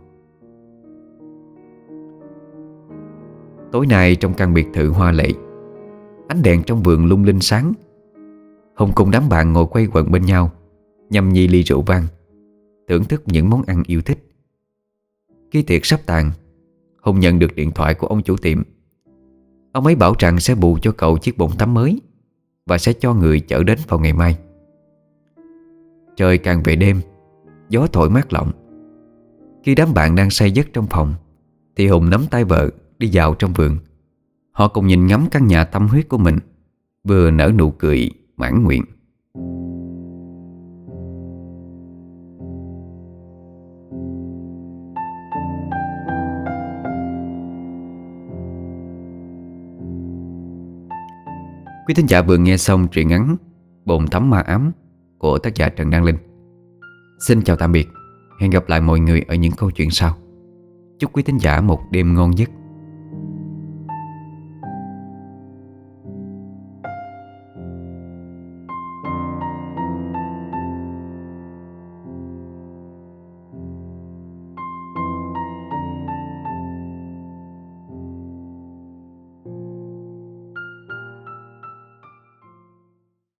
Speaker 1: Tối nay trong căn biệt thự hoa lệ, ánh đèn trong vườn lung linh sáng. Hùng cùng đám bạn ngồi quay quần bên nhau, nhâm nhi ly rượu vang, thưởng thức những món ăn yêu thích. Khi tiệc sắp tàn, Hùng nhận được điện thoại của ông chủ tiệm. Ông ấy bảo rằng sẽ bù cho cậu chiếc bồn tắm mới và sẽ cho người chở đến vào ngày mai. Trời càng về đêm, gió thổi mát lộng. Khi đám bạn đang say giấc trong phòng thì Hùng nắm tay vợ đi dạo trong vườn. Họ cùng nhìn ngắm căn nhà tâm huyết của mình, vừa nở nụ cười mãn nguyện. Quý thính giả vừa nghe xong truyện ngắn Bồn tắm ma ám của tác giả Trần Đăng Linh. Xin chào tạm biệt. Hẹn gặp lại mọi người ở những câu chuyện sau. Chúc quý thính giả một đêm ngon giấc.